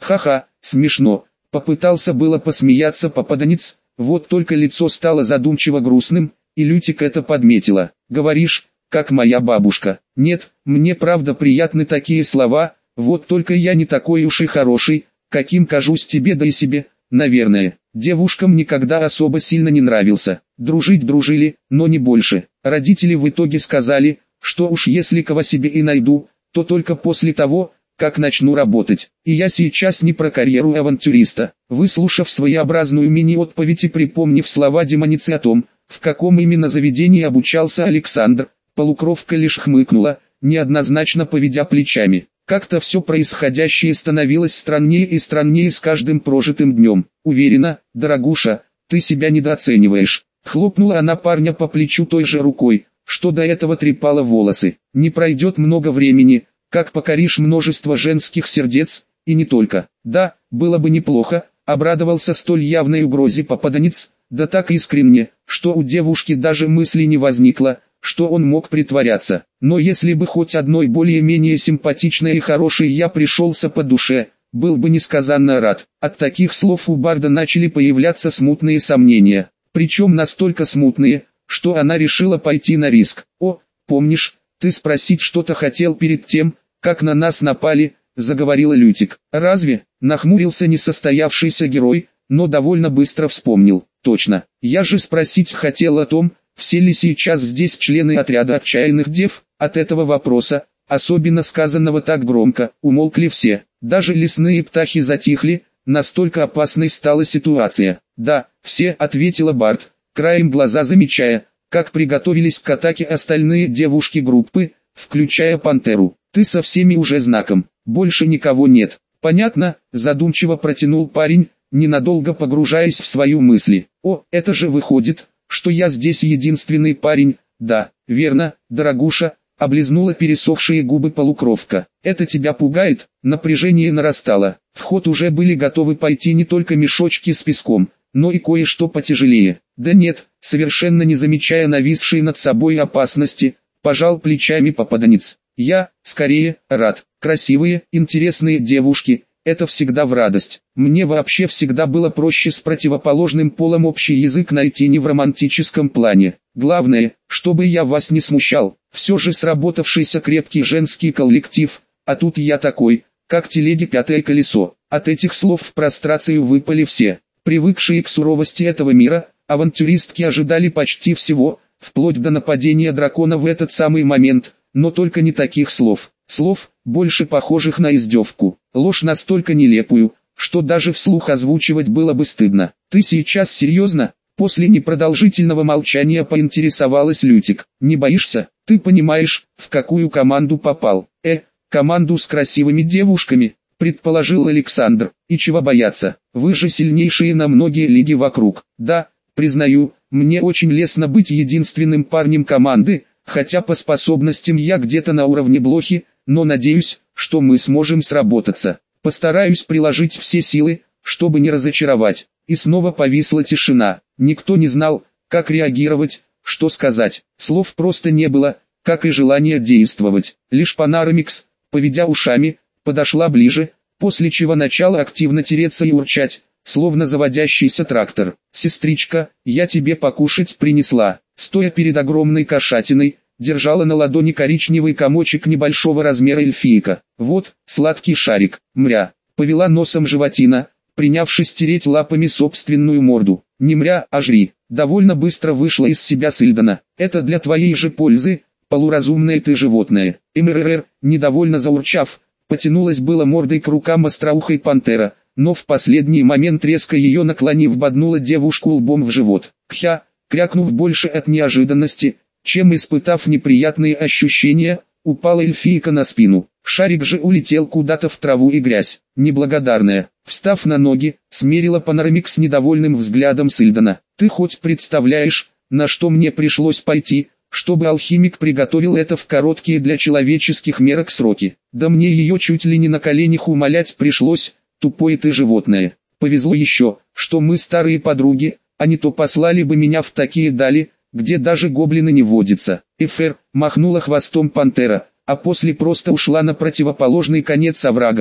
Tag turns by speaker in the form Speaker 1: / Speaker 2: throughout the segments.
Speaker 1: Ха-ха, смешно. Попытался было посмеяться попаданец, вот только лицо стало задумчиво грустным, и Лютик это подметила. Говоришь, как моя бабушка. Нет, мне правда приятны такие слова, вот только я не такой уж и хороший, каким кажусь тебе да и себе, наверное. Девушкам никогда особо сильно не нравился. Дружить дружили, но не больше. Родители в итоге сказали, что уж если кого себе и найду, то только после того, как начну работать. И я сейчас не про карьеру авантюриста. Выслушав своеобразную мини-отповедь и припомнив слова демоницы о том, в каком именно заведении обучался Александр, полукровка лишь хмыкнула, неоднозначно поведя плечами. Как-то все происходящее становилось страннее и страннее с каждым прожитым днем. Уверена, дорогуша, ты себя недооцениваешь. Хлопнула она парня по плечу той же рукой, что до этого трепала волосы. Не пройдет много времени, как покоришь множество женских сердец, и не только. Да, было бы неплохо, обрадовался столь явной угрозе попаданец, да так искренне, что у девушки даже мысли не возникло, что он мог притворяться. Но если бы хоть одной более-менее симпатичной и хорошей я пришелся по душе, был бы несказанно рад. От таких слов у Барда начали появляться смутные сомнения. Причем настолько смутные, что она решила пойти на риск. «О, помнишь, ты спросить что-то хотел перед тем, как на нас напали», — заговорила Лютик. «Разве?» — нахмурился несостоявшийся герой, но довольно быстро вспомнил. «Точно, я же спросить хотел о том, все ли сейчас здесь члены отряда отчаянных дев». От этого вопроса, особенно сказанного так громко, умолкли все. Даже лесные птахи затихли, настолько опасной стала ситуация. «Да, все», — ответила Барт, краем глаза замечая, как приготовились к атаке остальные девушки группы, включая Пантеру. «Ты со всеми уже знаком, больше никого нет». «Понятно», — задумчиво протянул парень, ненадолго погружаясь в свою мысли. «О, это же выходит, что я здесь единственный парень». «Да, верно, дорогуша», — облизнула пересохшие губы полукровка. «Это тебя пугает?» Напряжение нарастало. В ход уже были готовы пойти не только мешочки с песком, но и кое-что потяжелее. «Да нет», совершенно не замечая нависшей над собой опасности, пожал плечами попаданец. «Я, скорее, рад. Красивые, интересные девушки, это всегда в радость. Мне вообще всегда было проще с противоположным полом общий язык найти не в романтическом плане. Главное, чтобы я вас не смущал. Все же сработавшийся крепкий женский коллектив, а тут я такой, как телеги пятое колесо». От этих слов в прострацию выпали все. Привыкшие к суровости этого мира, авантюристки ожидали почти всего, вплоть до нападения дракона в этот самый момент, но только не таких слов. Слов, больше похожих на издевку. Ложь настолько нелепую, что даже вслух озвучивать было бы стыдно. «Ты сейчас серьезно?» После непродолжительного молчания поинтересовалась Лютик. «Не боишься? Ты понимаешь, в какую команду попал?» Команду с красивыми девушками», предположил Александр. «И чего бояться? Вы же сильнейшие на многие лиги вокруг». «Да, признаю, мне очень лестно быть единственным парнем команды, хотя по способностям я где-то на уровне блохи, но надеюсь, что мы сможем сработаться. Постараюсь приложить все силы, чтобы не разочаровать». И снова повисла тишина. Никто не знал, как реагировать, что сказать. Слов просто не было, как и желания действовать. Лишь Панаромикс, поведя ушами, подошла ближе, после чего начала активно тереться и урчать, словно заводящийся трактор. «Сестричка, я тебе покушать принесла». Стоя перед огромной кошатиной, держала на ладони коричневый комочек небольшого размера эльфийка. «Вот, сладкий шарик, мря», повела носом животина, принявшись тереть лапами собственную морду. «Не мря, а жри». Довольно быстро вышла из себя Сильдана. «Это для твоей же пользы, полуразумное ты животное». МРР, недовольно заурчав, потянулась было мордой к рукам остроухой пантера, но в последний момент резко ее наклонив боднула девушку лбом в живот. «Кхя», крякнув больше от неожиданности, чем испытав неприятные ощущения, упала эльфийка на спину. Шарик же улетел куда-то в траву и грязь. Неблагодарная, встав на ноги, смерила Панорамик с недовольным взглядом Сильдана. «Ты хоть представляешь, на что мне пришлось пойти, чтобы алхимик приготовил это в короткие для человеческих мерок сроки? Да мне ее чуть ли не на коленях умолять пришлось, тупое ты животное. Повезло еще, что мы старые подруги, а не то послали бы меня в такие дали, где даже гоблины не водятся». Эфер, махнула хвостом пантера, а после просто ушла на противоположный конец оврага,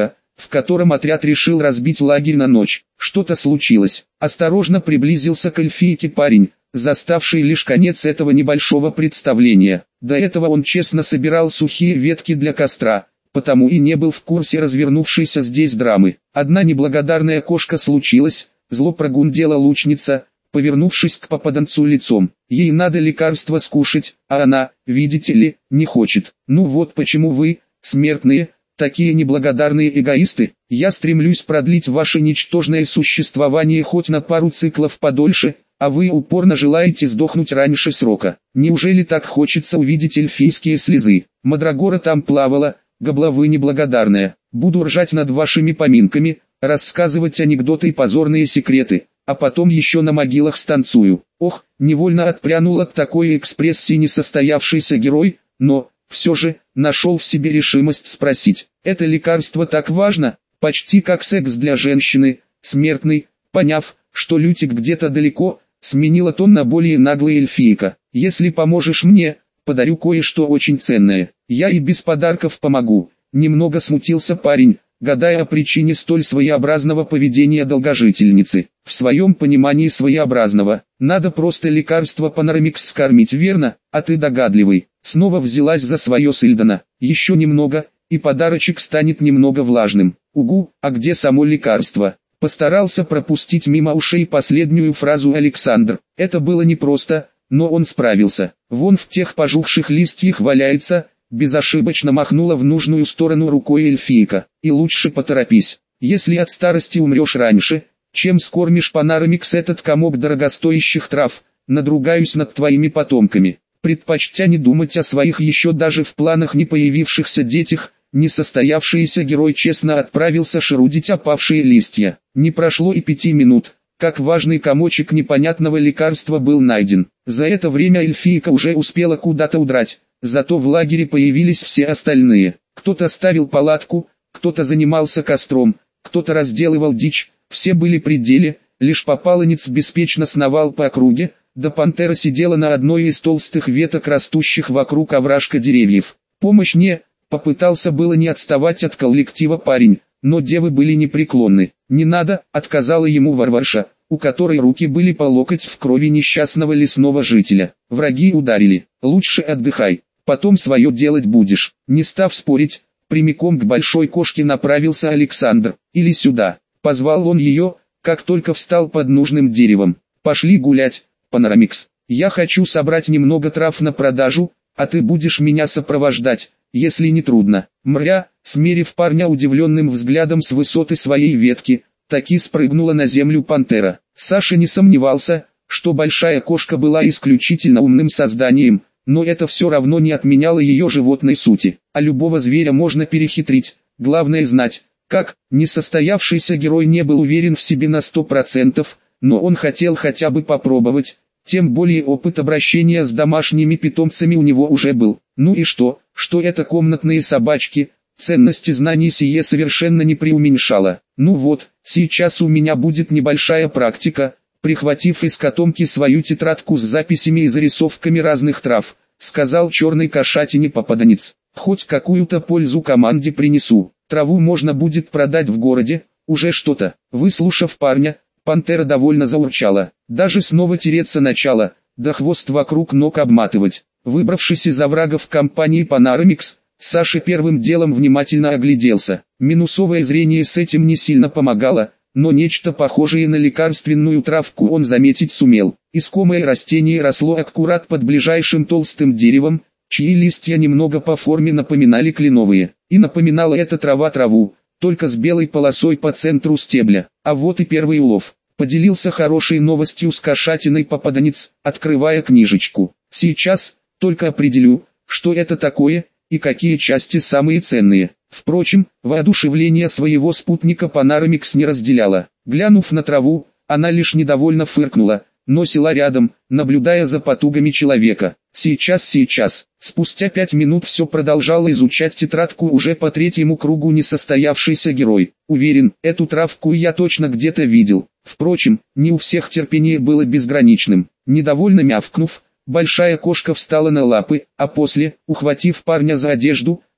Speaker 1: в котором отряд решил разбить лагерь на ночь. Что-то случилось. Осторожно приблизился к эльфийке парень, заставший лишь конец этого небольшого представления. До этого он честно собирал сухие ветки для костра, потому и не был в курсе развернувшейся здесь драмы. Одна неблагодарная кошка случилась, зло прогундела лучница, повернувшись к попаданцу лицом. Ей надо лекарство скушать, а она, видите ли, не хочет. Ну вот почему вы, смертные, такие неблагодарные эгоисты. Я стремлюсь продлить ваше ничтожное существование хоть на пару циклов подольше, а вы упорно желаете сдохнуть раньше срока. Неужели так хочется увидеть эльфийские слезы? Мадрагора там плавала, гобла вы неблагодарная. Буду ржать над вашими поминками, рассказывать анекдоты и позорные секреты, а потом еще на могилах станцую. Ох, невольно отпрянул от такой экспрессии несостоявшийся герой, но, все же, нашел в себе решимость спросить. Это лекарство так важно, почти как секс для женщины. Смертный, поняв, что Лютик где-то далеко, сменила тон на более наглый эльфийка. Если поможешь мне, подарю кое-что очень ценное. Я и без подарков помогу. Немного смутился парень, гадая о причине столь своеобразного поведения долгожительницы. В своем понимании своеобразного, надо просто лекарство Панорамикс скормить, верно? А ты догадливый. Снова взялась за свое Сильдана. Еще немного, и подарочек станет немного влажным. Угу, а где само лекарство? Постарался пропустить мимо ушей последнюю фразу Александр. Это было непросто, но он справился. Вон в тех пожухших листьях валяется, безошибочно махнула в нужную сторону рукой эльфийка. И лучше поторопись. Если от старости умрешь раньше, чем скормишь Панорамикс этот комок дорогостоящих трав, надругаюсь над твоими потомками. Предпочтя не думать о своих еще даже в планах не появившихся детях, несостоявшийся герой честно отправился шерудить опавшие листья. Не прошло и 5 минут, как важный комочек непонятного лекарства был найден. За это время эльфийка уже успела куда-то удрать, зато в лагере появились все остальные. Кто-то ставил палатку, кто-то занимался костром, кто-то разделывал дичь, все были при деле, лишь попаланец беспечно сновал по округе, да пантера сидела на одной из толстых веток, растущих вокруг овражка деревьев. Помощь не... Попытался было не отставать от коллектива парень, но девы были непреклонны. «Не надо», — отказала ему варварша, у которой руки были по локоть в крови несчастного лесного жителя. «Враги ударили, лучше отдыхай, потом свое делать будешь». Не став спорить, прямиком к большой кошке направился Александр. «Или сюда», — позвал он ее, как только встал под нужным деревом. «Пошли гулять, Панорамикс. Я хочу собрать немного трав на продажу, а ты будешь меня сопровождать, если не трудно». Мря, смерив парня удивленным взглядом с высоты своей ветки, таки спрыгнула на землю пантера. Саша не сомневался, что большая кошка была исключительно умным созданием, но это все равно не отменяло ее животной сути. А любого зверя можно перехитрить, главное знать, как. Несостоявшийся герой не был уверен в себе на 100%, но он хотел хотя бы попробовать. Тем более опыт обращения с домашними питомцами у него уже был. Ну и что это комнатные собачки, ценности знаний сие совершенно не преуменьшало. Ну вот, сейчас у меня будет небольшая практика, прихватив из котомки свою тетрадку с записями и зарисовками разных трав, сказал черный кошатине попаданец. Хоть какую-то пользу команде принесу, траву можно будет продать в городе, уже что-то. Выслушав парня, пантера довольно заурчала. Даже снова тереться начала, да хвост вокруг ног обматывать. Выбравшись из оврага в компании Панорамикс, Саша первым делом внимательно огляделся. Минусовое зрение с этим не сильно помогало, но нечто похожее на лекарственную травку он заметить сумел. Искомое растение росло аккурат под ближайшим толстым деревом, чьи листья немного по форме напоминали кленовые. И напоминала эта трава траву, только с белой полосой по центру стебля. А вот и первый улов. Поделился хорошей новостью с кошатиной попаданец, открывая книжечку. Сейчас только определю, что это такое, и какие части самые ценные. Впрочем, воодушевление своего спутника Панорамикс не разделяла. Глянув на траву, она лишь недовольно фыркнула, но села рядом, наблюдая за потугами человека. Сейчас. Спустя 5 минут все продолжал изучать тетрадку уже по третьему кругу несостоявшийся герой. Уверен, эту травку я точно где-то видел. Впрочем, не у всех терпение было безграничным. Недовольно мявкнув, большая кошка встала на лапы, а после, ухватив парня за одежду,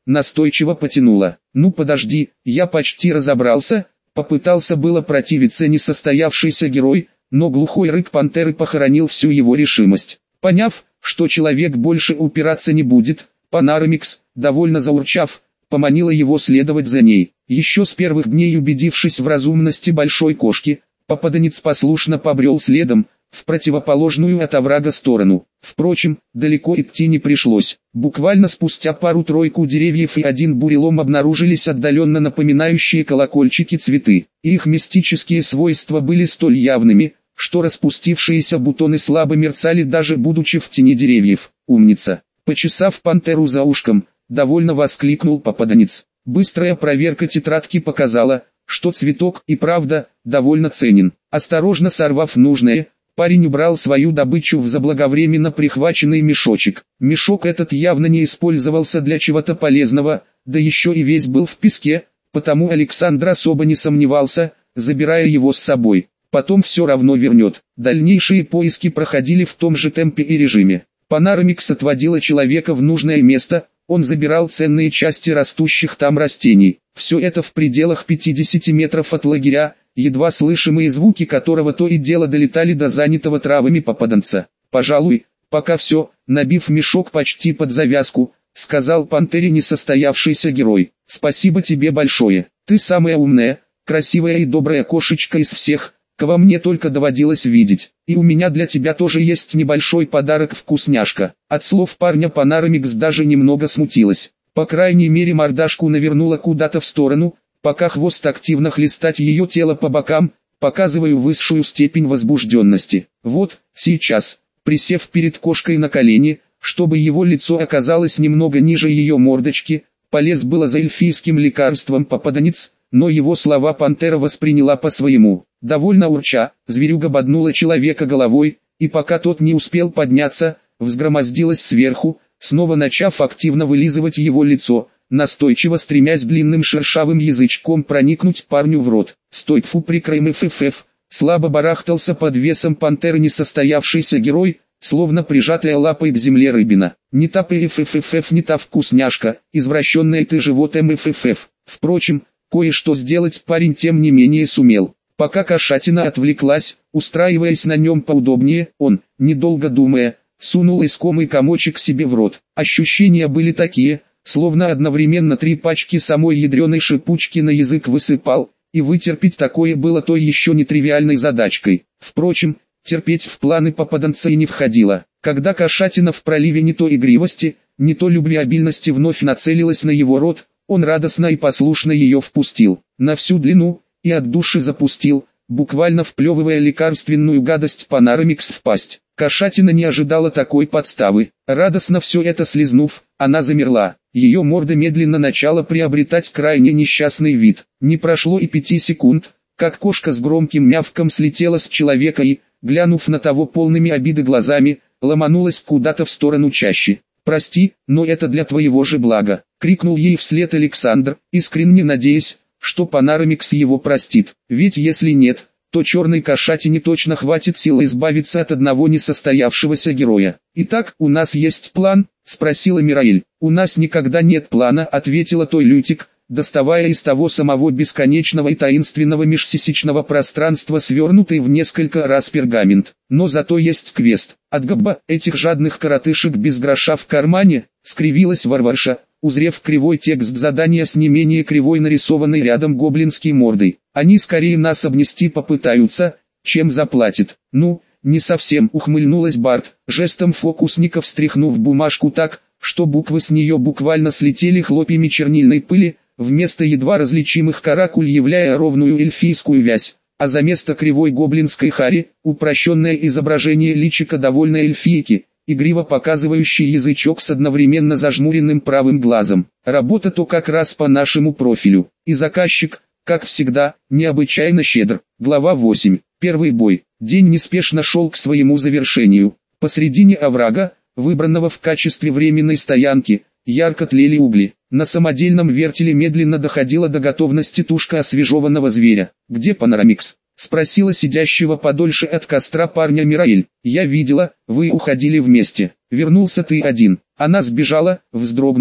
Speaker 1: настойчиво потянула. «Ну подожди, я почти разобрался», попытался было противиться несостоявшийся герой, но глухой рык пантеры похоронил всю его решимость. Поняв, что человек больше упираться не будет, Панорамикс, довольно заурчав, поманила его следовать за ней. Еще с первых дней убедившись в разумности большой кошки, попаданец послушно побрел следом, в противоположную от оврага сторону. Впрочем, далеко идти не пришлось. Буквально спустя пару-тройку деревьев и один бурелом обнаружились отдаленно напоминающие колокольчики цветы. Их мистические свойства были столь явными, что распустившиеся бутоны слабо мерцали даже будучи в тени деревьев. «Умница!» Почесав пантеру за ушком, довольно воскликнул попаданец. Быстрая проверка тетрадки показала, что цветок и правда довольно ценен. Осторожно сорвав нужное, парень убрал свою добычу в заблаговременно прихваченный мешочек. Мешок этот явно не использовался для чего-то полезного, да еще и весь был в песке, потому Александр особо не сомневался, забирая его с собой. Потом все равно вернет. Дальнейшие поиски проходили в том же темпе и режиме. Панорамикс отводила человека в нужное место, он забирал ценные части растущих там растений. Все это в пределах 50 метров от лагеря, едва слышимые звуки которого то и дело долетали до занятого травами попаданца. «Пожалуй, пока все», набив мешок почти под завязку, сказал пантере несостоявшийся герой. «Спасибо тебе большое, ты самая умная, красивая и добрая кошечка из всех, кого мне только доводилось видеть. И у меня для тебя тоже есть небольшой подарок-вкусняшка». От слов парня Панорамикс даже немного смутилась. По крайней мере мордашку навернула куда-то в сторону, пока хвост активно хлестать ее тело по бокам, показывая высшую степень возбужденности. Вот, сейчас, присев перед кошкой на колени, чтобы его лицо оказалось немного ниже ее мордочки, полез было за эльфийским лекарством попаданец, но его слова пантера восприняла по-своему. Довольно урча, зверюга боднула человека головой, и пока тот не успел подняться, взгромоздилась сверху, снова начав активно вылизывать его лицо, настойчиво стремясь длинным шершавым язычком проникнуть парню в рот. «Стой, фу, прикрой МФФ!» Слабо барахтался под весом пантеры несостоявшийся герой, словно прижатая лапой к земле рыбина. «Не та ПФФФ, не та вкусняшка, извращенная ты живот МФФ!» Впрочем, кое-что сделать парень тем не менее сумел. Пока кошатина отвлеклась, устраиваясь на нем поудобнее, он, недолго думая, сунул искомый комочек себе в рот. Ощущения были такие, словно одновременно 3 пачки самой ядреной шипучки на язык высыпал, и вытерпеть такое было той еще нетривиальной задачкой. Впрочем, терпеть в планы попаданца и не входило. Когда кошатина в проливе не то игривости, не то любвеобильности вновь нацелилась на его рот, он радостно и послушно ее впустил, на всю длину, и от души запустил, буквально вплевывая лекарственную гадость Панорамикс в пасть. Кошатина не ожидала такой подставы. Радостно все это слизнув, она замерла. Ее морда медленно начала приобретать крайне несчастный вид. Не прошло и 5 секунд, как кошка с громким мявком слетела с человека и, глянув на того полными обиды глазами, ломанулась куда-то в сторону чащи. «Прости, но это для твоего же блага», — крикнул ей вслед Александр, искренне надеясь, что Панорамикс его простит. Ведь если нет, то черной кошатине точно хватит сил избавиться от одного несостоявшегося героя. «Итак, у нас есть план?» — спросила Мираэль. «У нас никогда нет плана», — ответила той Лютик, доставая из того самого бесконечного и таинственного межсисечного пространства свернутый в несколько раз пергамент. «Но зато есть квест. От габа этих жадных коротышек без гроша в кармане», — скривилась варварша, узрев кривой текст задания с не менее кривой нарисованной рядом гоблинской мордой. «Они скорее нас обнести попытаются, чем заплатят». «Ну, не совсем», — ухмыльнулась Барт, жестом фокусника встряхнув бумажку так, что буквы с нее буквально слетели хлопьями чернильной пыли, вместо едва различимых каракуль являя ровную эльфийскую вязь, а за место кривой гоблинской хари, упрощенное изображение личика довольной эльфийки, игриво показывающий язычок с одновременно зажмуренным правым глазом. Работа то как раз по нашему профилю. И заказчик, как всегда, необычайно щедр. Глава 8. Первый бой. День неспешно шел к своему завершению. Посредине оврага, выбранного в качестве временной стоянки, ярко тлели угли. На самодельном вертеле медленно доходила до готовности тушка освежеванного зверя. «Где Панорамикс?» — спросила сидящего подольше от костра парня Мираэль. «Я видела, вы уходили вместе. Вернулся ты один». Она сбежала, вздрогнув,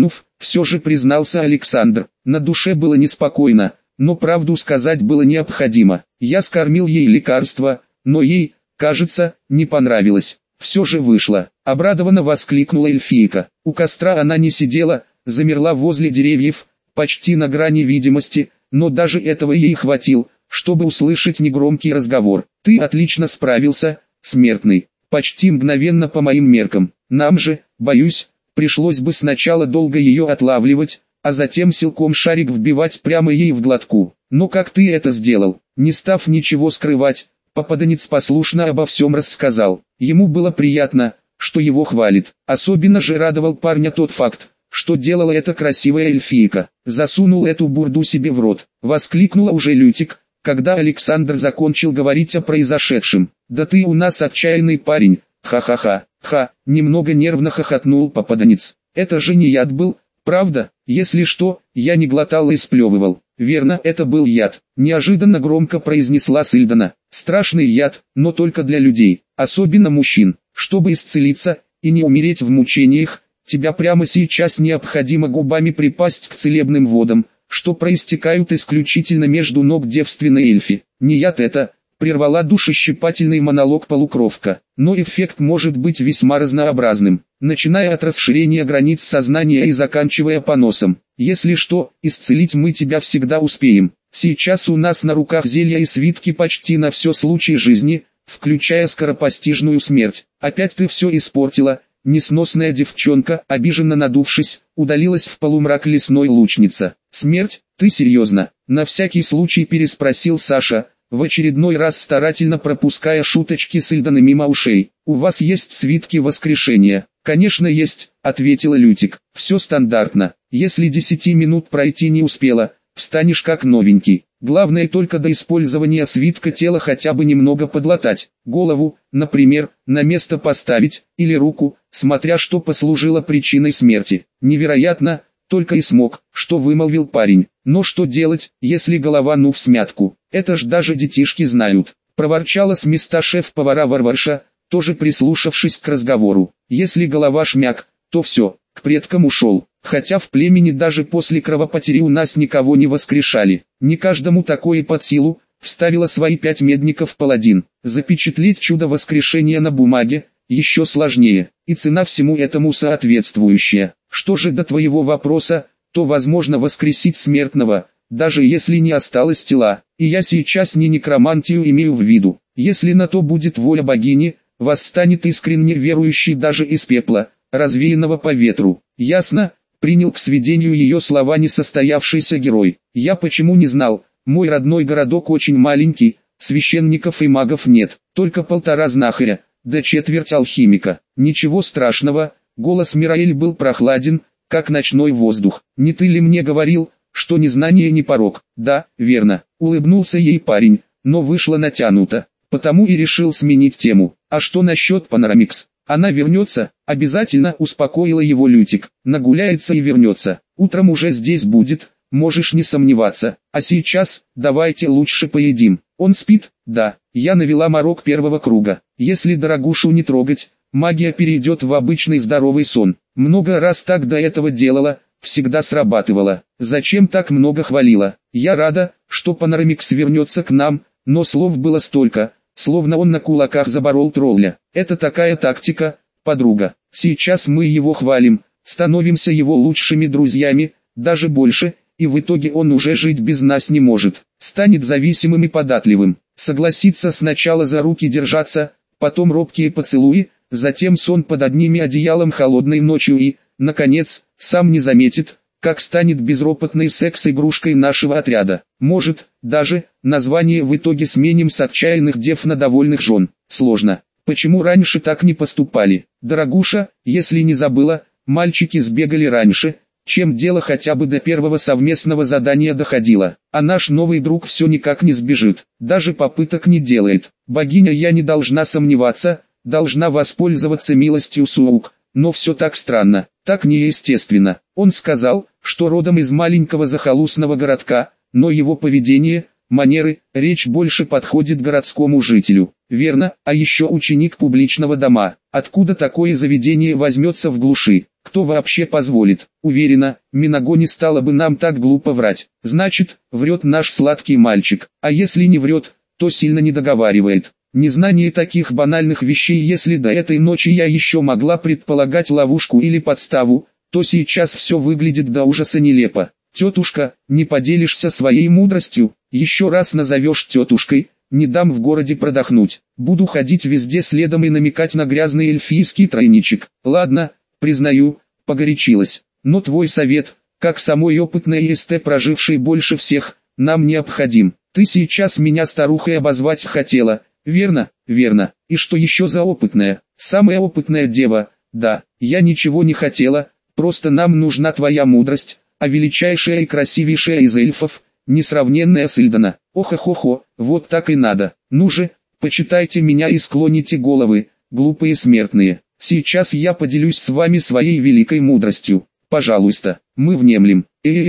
Speaker 1: все же признался Александр. На душе было неспокойно, но правду сказать было необходимо. Я скормил ей лекарство, но ей, кажется, не понравилось. Все же вышло. Обрадованно воскликнула эльфийка. У костра она не сидела, замерла возле деревьев, почти на грани видимости, но даже этого ей хватило, чтобы услышать негромкий разговор. «Ты отлично справился, смертный, почти мгновенно по моим меркам. Нам же, боюсь, пришлось бы сначала долго ее отлавливать, а затем силком шарик вбивать прямо ей в глотку. Но как ты это сделал?» Не став ничего скрывать, попаданец послушно обо всем рассказал. Ему было приятно, что его хвалит. Особенно же радовал парня тот факт, что делала эта красивая эльфийка. «Засунул эту бурду себе в рот», — воскликнула уже Лютик, когда Александр закончил говорить о произошедшем. «Да ты у нас отчаянный парень, ха-ха-ха». «Ха», — немного нервно хохотнул попаданец. «Это же не яд был, правда? Если что, я не глотал и сплевывал». «Верно, это был яд», — неожиданно громко произнесла Сильдана. «Страшный яд, но только для людей, особенно мужчин. Чтобы исцелиться и не умереть в мучениях, тебя прямо сейчас необходимо губами припасть к целебным водам, что проистекают исключительно между ног девственной эльфи. Не яд это», — прервала душещипательный монолог полукровка. «Но эффект может быть весьма разнообразным, начиная от расширения границ сознания и заканчивая поносом. Если что, исцелить мы тебя всегда успеем. Сейчас у нас на руках зелья и свитки почти на все случаи жизни, включая скоропостижную смерть. Опять ты все испортила». Несносная девчонка, обиженно надувшись, удалилась в полумрак лесной лучница. «Смерть? Ты серьезно?» — на всякий случай переспросил Саша, в очередной раз старательно пропуская шуточки Сильданы мимо ушей. «У вас есть свитки воскрешения?» «Конечно есть», — ответила Лютик. «Все стандартно. Если 10 минут пройти не успела, встанешь как новенький. Главное только до использования свитка тело хотя бы немного подлатать. Голову, например, на место поставить, или руку, смотря что послужило причиной смерти». «Невероятно», только и смог, что вымолвил парень. «Но что делать, если голова ну всмятку? Это ж даже детишки знают», — проворчала с места шеф-повара Варварша, тоже прислушавшись к разговору. «Если голова шмяк, то все, к предкам ушел. Хотя в племени даже после кровопотери у нас никого не воскрешали. Не каждому такое под силу», — вставила свои 5 медников паладин. «Запечатлеть чудо воскрешения на бумаге еще сложнее, и цена всему этому соответствующая. Что же до твоего вопроса, то возможно воскресить смертного, даже если не осталось тела, и я сейчас не некромантию имею в виду. Если на то будет воля богини, восстанет искренне верующий даже из пепла, развеянного по ветру». «Ясно», — принял к сведению ее слова несостоявшийся герой. «Я почему не знал, мой родной городок очень маленький, священников и магов нет, только 1,5 знахаря, да четверть алхимика». «Ничего страшного», — голос Мираэль был прохладен, как ночной воздух. «Не ты ли мне говорил, что незнание не порок?» «Да, верно», — улыбнулся ей парень, но вышло натянуто, потому и решил сменить тему. «А что насчет Панорамикс? Она вернется?» «Обязательно», — успокоила его Лютик. «Нагуляется и вернется. Утром уже здесь будет, можешь не сомневаться. А сейчас, давайте лучше поедим». «Он спит?» «Да, я навела морок первого круга. Если дорогушу не трогать, магия перейдет в обычный здоровый сон. Много раз так до этого делала, всегда срабатывала. Зачем так много хвалила? Я рада, что Панорамикс вернется к нам, но слов было столько, словно он на кулаках заборол тролля. Это такая тактика, подруга. Сейчас мы его хвалим, становимся его лучшими друзьями, даже больше, и в итоге он уже жить без нас не может. Станет зависимым и податливым. Согласится сначала за руки держаться, потом робкие поцелуи, затем сон под одним одеялом холодной ночью и, наконец, сам не заметит, как станет безропотной секс-игрушкой нашего отряда. Может, даже, название в итоге сменим с отчаянных дев на довольных жен. Сложно. Почему раньше так не поступали? Дорогуша, если не забыла, мальчики сбегали раньше, чем дело хотя бы до первого совместного задания доходило. А наш новый друг все никак не сбежит, даже попыток не делает. Богиня, я не должна сомневаться, должна воспользоваться милостью Суук, но все так странно, так неестественно. Он сказал, что родом из маленького захолустного городка, но его поведение, манеры, речь больше подходит городскому жителю. Верно, а еще ученик публичного дома. Откуда такое заведение возьмется в глуши? Кто вообще позволит? Уверена, Минаго не стала бы нам так глупо врать. Значит, врет наш сладкий мальчик. А если не врет, то сильно не договаривает. Незнание таких банальных вещей, если до этой ночи я еще могла предполагать ловушку или подставу, то сейчас все выглядит до ужаса нелепо. Тетушка, не поделишься своей мудростью, еще раз назовешь тетушкой, не дам в городе продохнуть. Буду ходить везде следом и намекать на грязный эльфийский тройничек. Ладно, признаю, погорячилась. Но твой совет, как самой опытной СТ, прожившей больше всех, нам необходим. Ты сейчас меня старухой обозвать хотела, верно? Верно. И что еще за опытная? Самая опытная дева. Да, я ничего не хотела, просто нам нужна твоя мудрость, а величайшая и красивейшая из эльфов, несравненная Сильдана. Ох-охо-хо, вот так и надо. Ну же, почитайте меня и склоните головы, глупые смертные. Сейчас я поделюсь с вами своей великой мудростью. Пожалуйста, мы внемлем.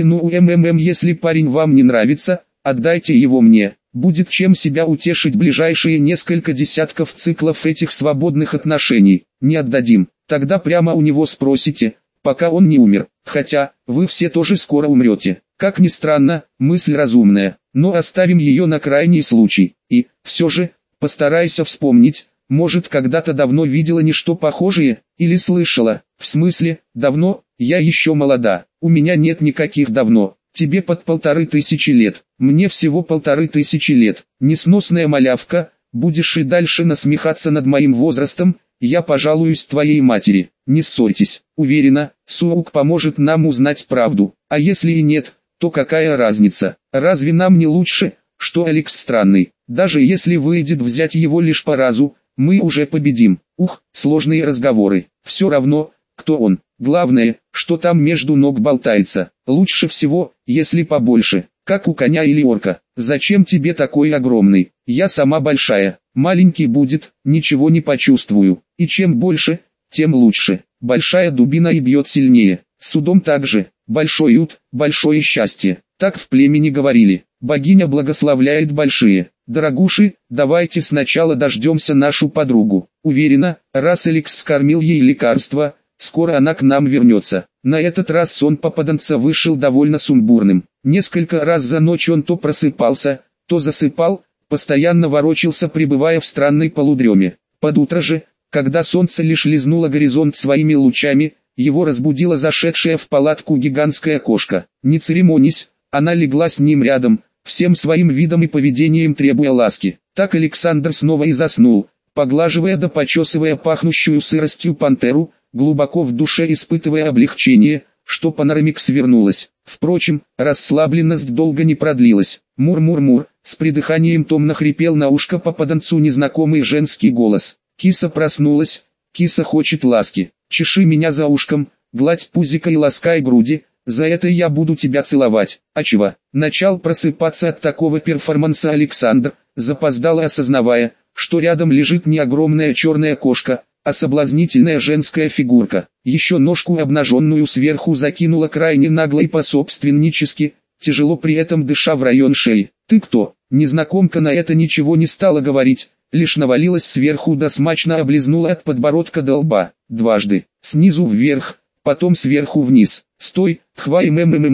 Speaker 1: Если парень вам не нравится, отдайте его мне. Будет чем себя утешить ближайшие несколько десятков циклов этих свободных отношений. Не отдадим, тогда прямо у него спросите, пока он не умер. Хотя, вы все тоже скоро умрете. Как ни странно, мысль разумная, но оставим ее на крайний случай. И, все же, постарайся вспомнить, может когда-то давно видела ничто похожее, или слышала. В смысле, давно, я еще молода, у меня нет никаких давно. Тебе под 1500 лет, мне всего 1500 лет. Несносная малявка, будешь и дальше насмехаться над моим возрастом, я пожалуюсь твоей матери. Не ссорьтесь, уверена, Суук поможет нам узнать правду, а если и нет, то какая разница? Разве нам не лучше, что Алекс странный? Даже если выйдет взять его лишь по разу, мы уже победим. Ух, сложные разговоры. Все равно, кто он. Главное, что там между ног болтается. Лучше всего, если побольше, как у коня или орка. Зачем тебе такой огромный? Я сама большая. Маленький будет, ничего не почувствую. И чем больше, тем лучше. Большая дубина и бьет сильнее. Судом также. Большой ут, большое счастье. Так в племени говорили. Богиня благословляет большие. Дорогуши, давайте сначала дождемся нашу подругу. Уверена, раз Алекс скормил ей лекарство, скоро она к нам вернется. На этот раз сон попаданца вышел довольно сумбурным. Несколько раз за ночь он то просыпался, то засыпал, постоянно ворочался, пребывая в странной полудреме. Под утро же, когда солнце лишь лизнуло горизонт своими лучами, его разбудила зашедшая в палатку гигантская кошка. Не церемонясь, она легла с ним рядом, всем своим видом и поведением требуя ласки. Так Александр снова и заснул, поглаживая да почесывая пахнущую сыростью пантеру, глубоко в душе испытывая облегчение, что Панорамикс вернулась. Впрочем, расслабленность долго не продлилась. Мур-мур-мур, с придыханием томно хрипел на ушко попаданцу незнакомый женский голос. Киса проснулась, киса хочет ласки. Чеши меня за ушком, гладь пузико и ласкай груди, за это я буду тебя целовать. А чего? Начал просыпаться от такого перформанса Александр, запоздало осознавая, что рядом лежит не огромная черная кошка, а соблазнительная женская фигурка. Еще ножку обнаженную сверху закинула крайне нагло и пособственнически, тяжело при этом дыша в район шеи. «Ты кто?» Незнакомка на это ничего не стала говорить, лишь навалилась сверху да смачно облизнула от подбородка до лба. Дважды, снизу вверх, потом сверху вниз. «Стой, хвай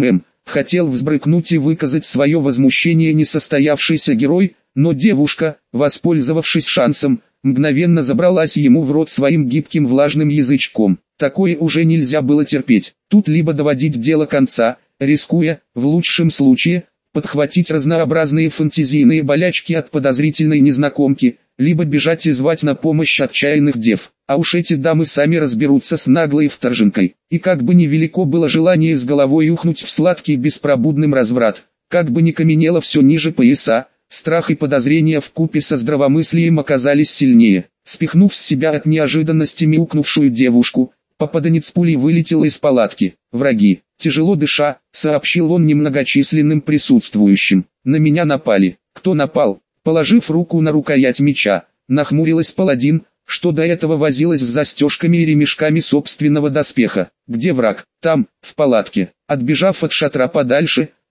Speaker 1: хотел взбрыкнуть и выказать свое возмущение несостоявшийся герой, но девушка, воспользовавшись шансом, мгновенно забралась ему в рот своим гибким влажным язычком. Такое уже нельзя было терпеть. Тут либо доводить дело конца, рискуя, в лучшем случае, подхватить разнообразные фантазийные болячки от подозрительной незнакомки, либо бежать и звать на помощь отчаянных дев. А уж эти дамы сами разберутся с наглой вторженкой. И как бы ни велико было желание с головой ухнуть в сладкий беспробудным разврат, как бы ни каменело все ниже пояса, страх и подозрения вкупе со здравомыслием оказались сильнее. Спихнув с себя от неожиданности мяукнувшую девушку, попаданец пулей вылетел из палатки. «Враги!» Тяжело дыша, сообщил он немногочисленным присутствующим. «На меня напали». «Кто напал?» Положив руку на рукоять меча, нахмурилась паладин, что до этого возилась с застежками и ремешками собственного доспеха. «Где враг?» «Там, в палатке». Отбежав от шатра подальше,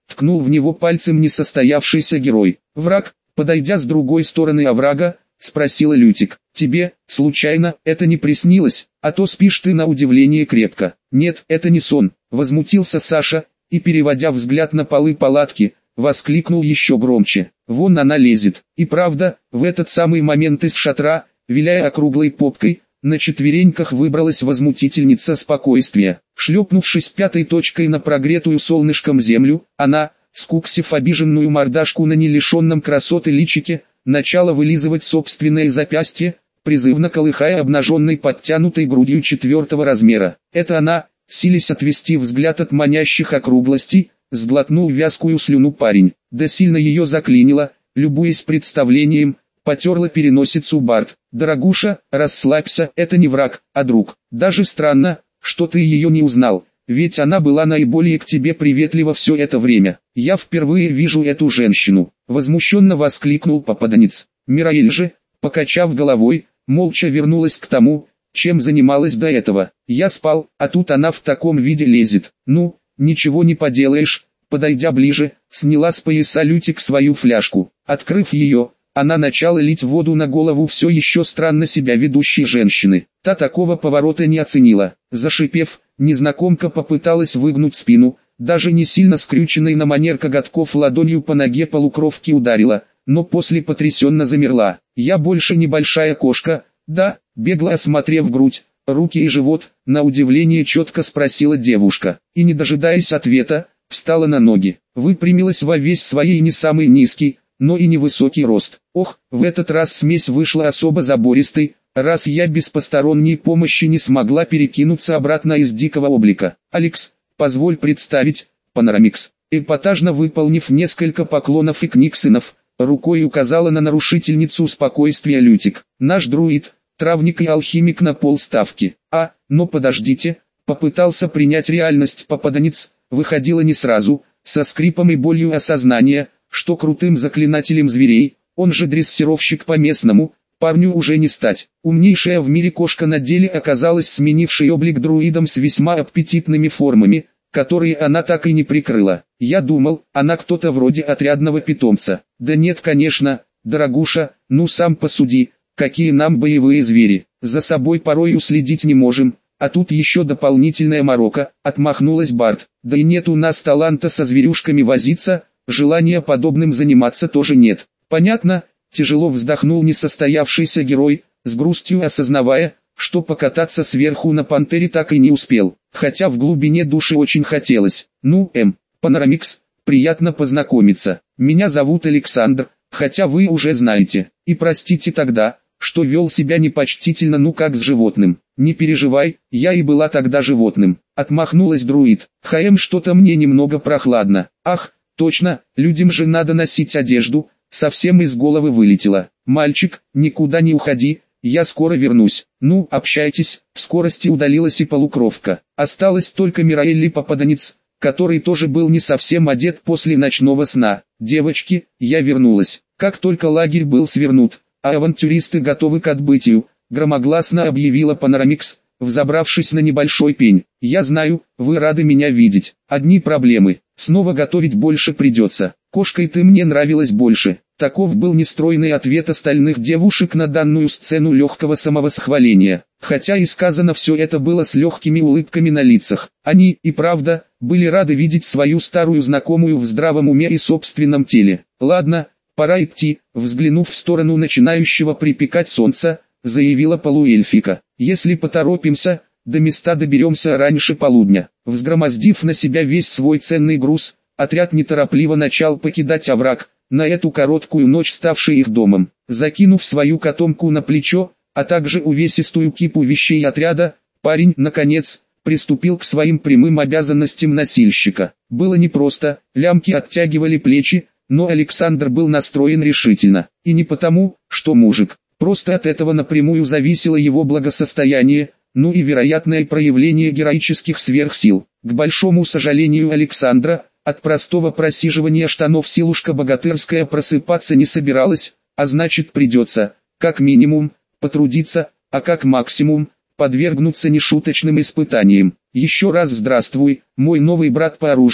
Speaker 1: ткнул в него пальцем несостоявшийся герой. Враг, подойдя с другой стороны оврага, спросила Лютик. Тебе, случайно, это не приснилось, а то спишь ты на удивление крепко. Нет, это не сон, возмутился Саша, и переводя взгляд на полы палатки, воскликнул еще громче. Вон она лезет. И правда, в этот самый момент из шатра, виляя округлой попкой, на четвереньках выбралась возмутительница спокойствия. Шлепнувшись пятой точкой на прогретую солнышком землю, она, скуксив обиженную мордашку на нелишенном красоты личике, начала вылизывать собственное запястье, призывно колыхая обнаженной подтянутой грудью 4-го размера. Это она, силясь отвести взгляд от манящих округлостей, сглотнул вязкую слюну парень. Да сильно ее заклинило, любуясь представлением, потерла переносицу Барт. «Дорогуша, расслабься, это не враг, а друг. Даже странно, что ты ее не узнал, ведь она была наиболее к тебе приветлива все это время. Я впервые вижу эту женщину», — возмущенно воскликнул попаданец. Мираэль же, покачав головой, молча вернулась к тому, чем занималась до этого. «Я спал, а тут она в таком виде лезет. Ну, ничего не поделаешь». Подойдя ближе, сняла с пояса Лютик свою фляжку. Открыв ее, она начала лить воду на голову все еще странно себя ведущей женщины. Та такого поворота не оценила. Зашипев, незнакомка попыталась выгнуть спину, даже не сильно скрюченной на манер коготков ладонью по ноге полукровки ударила, но после потрясенно замерла. «Я больше не большая кошка, да?» Бегло осмотрев грудь, руки и живот, на удивление четко спросила девушка. И не дожидаясь ответа, встала на ноги, выпрямилась во весь своей не самый низкий, но и невысокий рост. Ох, в этот раз смесь вышла особо забористой, раз я без посторонней помощи не смогла перекинуться обратно из дикого облика. «Алекс, позволь представить, Панорамикс». Эпатажно выполнив несколько поклонов и книксонов, рукой указала на нарушительницу спокойствия Лютик. «Наш друид, травник и алхимик на полставки». Но подождите, попытался принять реальность попаданец, выходило не сразу, со скрипом и болью осознания, что крутым заклинателем зверей, он же дрессировщик по-местному, парню уже не стать. Умнейшая в мире кошка на деле оказалась сменившей облик друидом с весьма аппетитными формами, которые она так и не прикрыла. Я думал, она кто-то вроде отрядного питомца. Да нет, конечно, дорогуша, ну сам посуди, какие нам боевые звери, за собой порой уследить не можем. А тут еще дополнительная морока, отмахнулась Барт. Да и нет у нас таланта со зверюшками возиться, желания подобным заниматься тоже нет. Понятно, тяжело вздохнул несостоявшийся герой, с грустью осознавая, что покататься сверху на пантере так и не успел, хотя в глубине души очень хотелось. Ну, Панорамикс, приятно познакомиться. Меня зовут Александр, хотя вы уже знаете. И простите тогда, что вел себя непочтительно, ну как с животным. Не переживай, я и была тогда животным. Отмахнулась друид. Что-то мне немного прохладно. Ах, точно, людям же надо носить одежду. Совсем из головы вылетело. Мальчик, никуда не уходи, я скоро вернусь. Ну, общайтесь. В скорости удалилась и полукровка. Осталась только Мираэль попаданец, который тоже был не совсем одет после ночного сна. Девочки, я вернулась. Как только лагерь был свернут, а авантюристы готовы к отбытию, громогласно объявила Панорамикс, взобравшись на небольшой пень. «Я знаю, вы рады меня видеть. Одни проблемы. Снова готовить больше придется. Кошкой ты мне нравилась больше». Таков был нестройный ответ остальных девушек на данную сцену легкого самовосхваления. Хотя и сказано все это было с легкими улыбками на лицах. Они, и правда, были рады видеть свою старую знакомую в здравом уме и собственном теле. «Ладно, пора идти», взглянув в сторону начинающего припекать солнца, заявила полуэльфика. «Если поторопимся, до места доберемся раньше полудня». Взгромоздив на себя весь свой ценный груз, отряд неторопливо начал покидать овраг, на эту короткую ночь ставший их домом. Закинув свою котомку на плечо, а также увесистую кипу вещей отряда, парень, наконец, приступил к своим прямым обязанностям носильщика. Было непросто, лямки оттягивали плечи, но Александр был настроен решительно. И не потому, что мужик, просто от этого напрямую зависело его благосостояние, ну и вероятное проявление героических сверхсил. К большому сожалению Александра, от простого просиживания штанов силушка богатырская просыпаться не собиралась, а значит придется, как минимум, потрудиться, а как максимум, подвергнуться нешуточным испытаниям. «Еще раз здравствуй, мой новый брат по оружию»,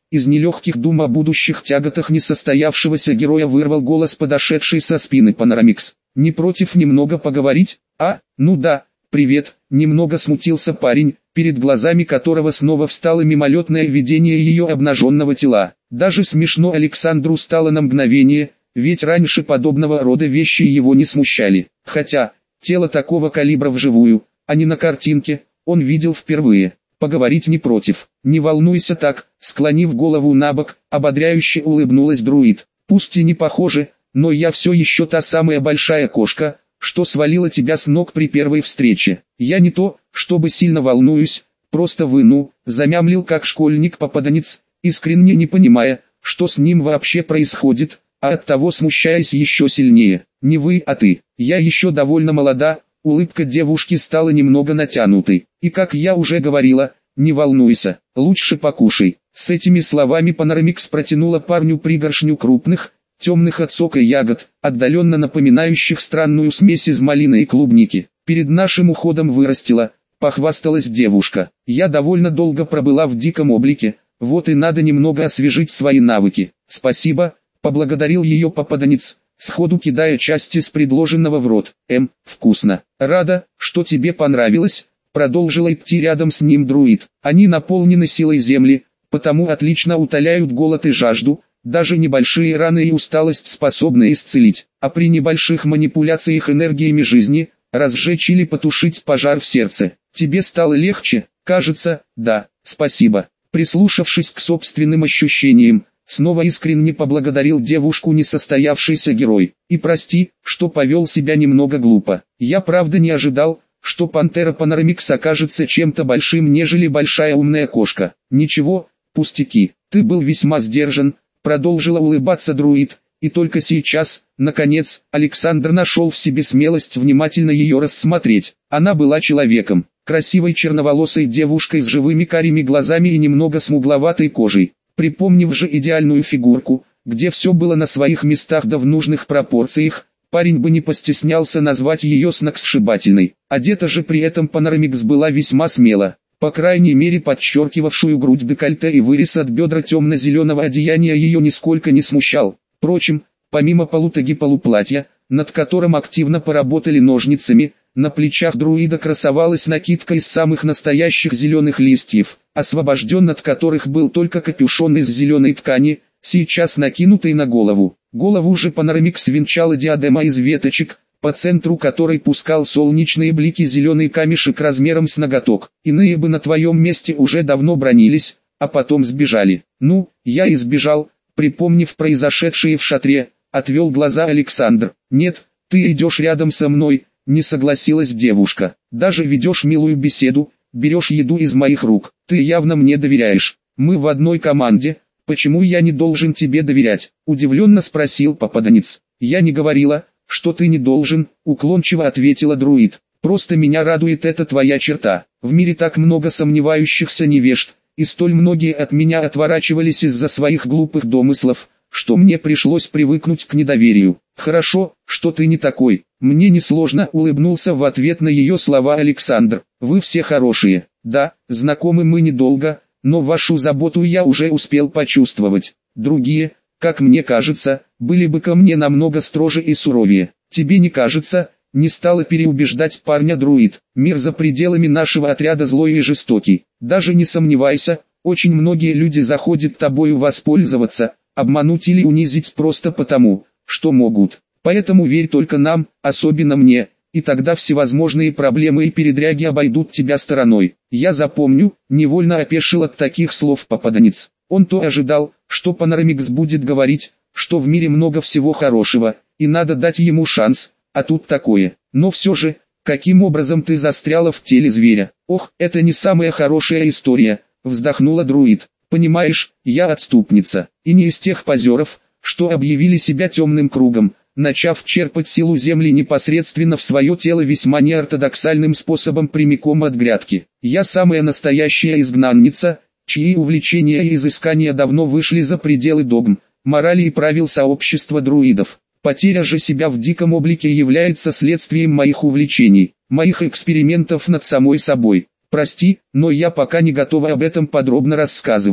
Speaker 1: Из нелегких дум о будущих тяготах несостоявшегося героя вырвал голос подошедший со спины Панорамикс. «Не против немного поговорить?» «А, ну да, привет», немного смутился парень, перед глазами которого снова встало мимолетное видение ее обнаженного тела. Даже смешно Александру стало на мгновение, ведь раньше подобного рода вещи его не смущали. Хотя, тело такого калибра вживую, а не на картинке, он видел впервые. Поговорить не против. «Не волнуйся так», склонив голову набок, ободряюще улыбнулась друид. «Пусть и не похоже, но я все еще та самая большая кошка, что свалила тебя с ног при первой встрече. Я не то, чтобы сильно волнуюсь, просто выну», замямлил как школьник-попаданец, искренне не понимая, что с ним вообще происходит, а оттого смущаясь еще сильнее. «Не вы, а ты. Я еще довольно молода». Улыбка девушки стала немного натянутой. «И как я уже говорила, не волнуйся, лучше покушай». С этими словами Панорамикс протянула парню пригоршню крупных, темных от сока ягод, отдаленно напоминающих странную смесь из малины и клубники. «Перед нашим уходом вырастила», похвасталась девушка. «Я довольно долго пробыла в диком облике, вот и надо немного освежить свои навыки». «Спасибо», поблагодарил ее попаданец, сходу кидая части из предложенного в рот. Вкусно. Рада, что тебе понравилось», продолжила идти рядом с ним друид. «Они наполнены силой земли, потому отлично утоляют голод и жажду, даже небольшие раны и усталость способны исцелить, а при небольших манипуляциях энергиями жизни, разжечь или потушить пожар в сердце. Тебе стало легче?» «Кажется, да, спасибо». Прислушавшись к собственным ощущениям, снова искренне поблагодарил девушку несостоявшийся герой. «И прости, что повел себя немного глупо. Я правда не ожидал, что пантера Панорамикс окажется чем-то большим, нежели большая умная кошка». «Ничего, пустяки, ты был весьма сдержан», продолжила улыбаться друид, и только сейчас, наконец, Александр нашел в себе смелость внимательно ее рассмотреть. Она была человеком, красивой черноволосой девушкой с живыми карими глазами и немного смугловатой кожей. Припомнив же идеальную фигурку, где все было на своих местах да в нужных пропорциях, парень бы не постеснялся назвать ее сногсшибательной. Одета же при этом Панорамикс была весьма смело, по крайней мере подчеркивавшую грудь декольте и вырез от бедра темно-зеленого одеяния ее нисколько не смущал. Впрочем, помимо полутоги полуплатья, над которым активно поработали ножницами, на плечах друида красовалась накидка из самых настоящих зеленых листьев, освобожден от которых был только капюшон из зеленой ткани, сейчас накинутый на голову. Голову же Панорамикс венчала диадема из веточек, по центру которой пускал солнечные блики зеленый камешек размером с ноготок. Иные бы на твоем месте уже давно бранились, а потом сбежали. «Ну, я и сбежал», припомнив произошедшее в шатре, отвел глаза Александр. «Нет, ты идешь рядом со мной», не согласилась девушка. «Даже ведешь милую беседу, берешь еду из моих рук. Ты явно мне доверяешь. Мы в одной команде, почему я не должен тебе доверять?» Удивленно спросил попаданец. «Я не говорила, что ты не должен», уклончиво ответила друид. «Просто меня радует эта твоя черта. В мире так много сомневающихся невежд, и столь многие от меня отворачивались из-за своих глупых домыслов, что мне пришлось привыкнуть к недоверию. Хорошо, что ты не такой». «Мне несложно», улыбнулся в ответ на ее слова Александр. «Вы все хорошие. Да, знакомы мы недолго, но вашу заботу я уже успел почувствовать. Другие, как мне кажется, были бы ко мне намного строже и суровее. Тебе не кажется?» Не стала переубеждать парня друид. «Мир за пределами нашего отряда злой и жестокий. Даже не сомневайся, очень многие люди заходят тобою воспользоваться, обмануть или унизить просто потому, что могут. Поэтому верь только нам, особенно мне, и тогда всевозможные проблемы и передряги обойдут тебя стороной». «Я запомню», невольно опешил от таких слов попаданец. Он то ожидал, что Панорамикс будет говорить, что в мире много всего хорошего, и надо дать ему шанс, а тут такое. Но все же, каким образом ты застряла в теле зверя? «Ох, это не самая хорошая история», вздохнула друид. «Понимаешь, я отступница, и не из тех позеров, что объявили себя темным кругом, начав черпать силу земли непосредственно в свое тело весьма неортодоксальным способом прямиком от грядки. Я самая настоящая изгнанница, чьи увлечения и изыскания давно вышли за пределы догм, морали и правил сообщества друидов. Потеря же себя в диком облике является следствием моих увлечений, моих экспериментов над самой собой. Прости, но я пока не готова об этом подробно рассказывать.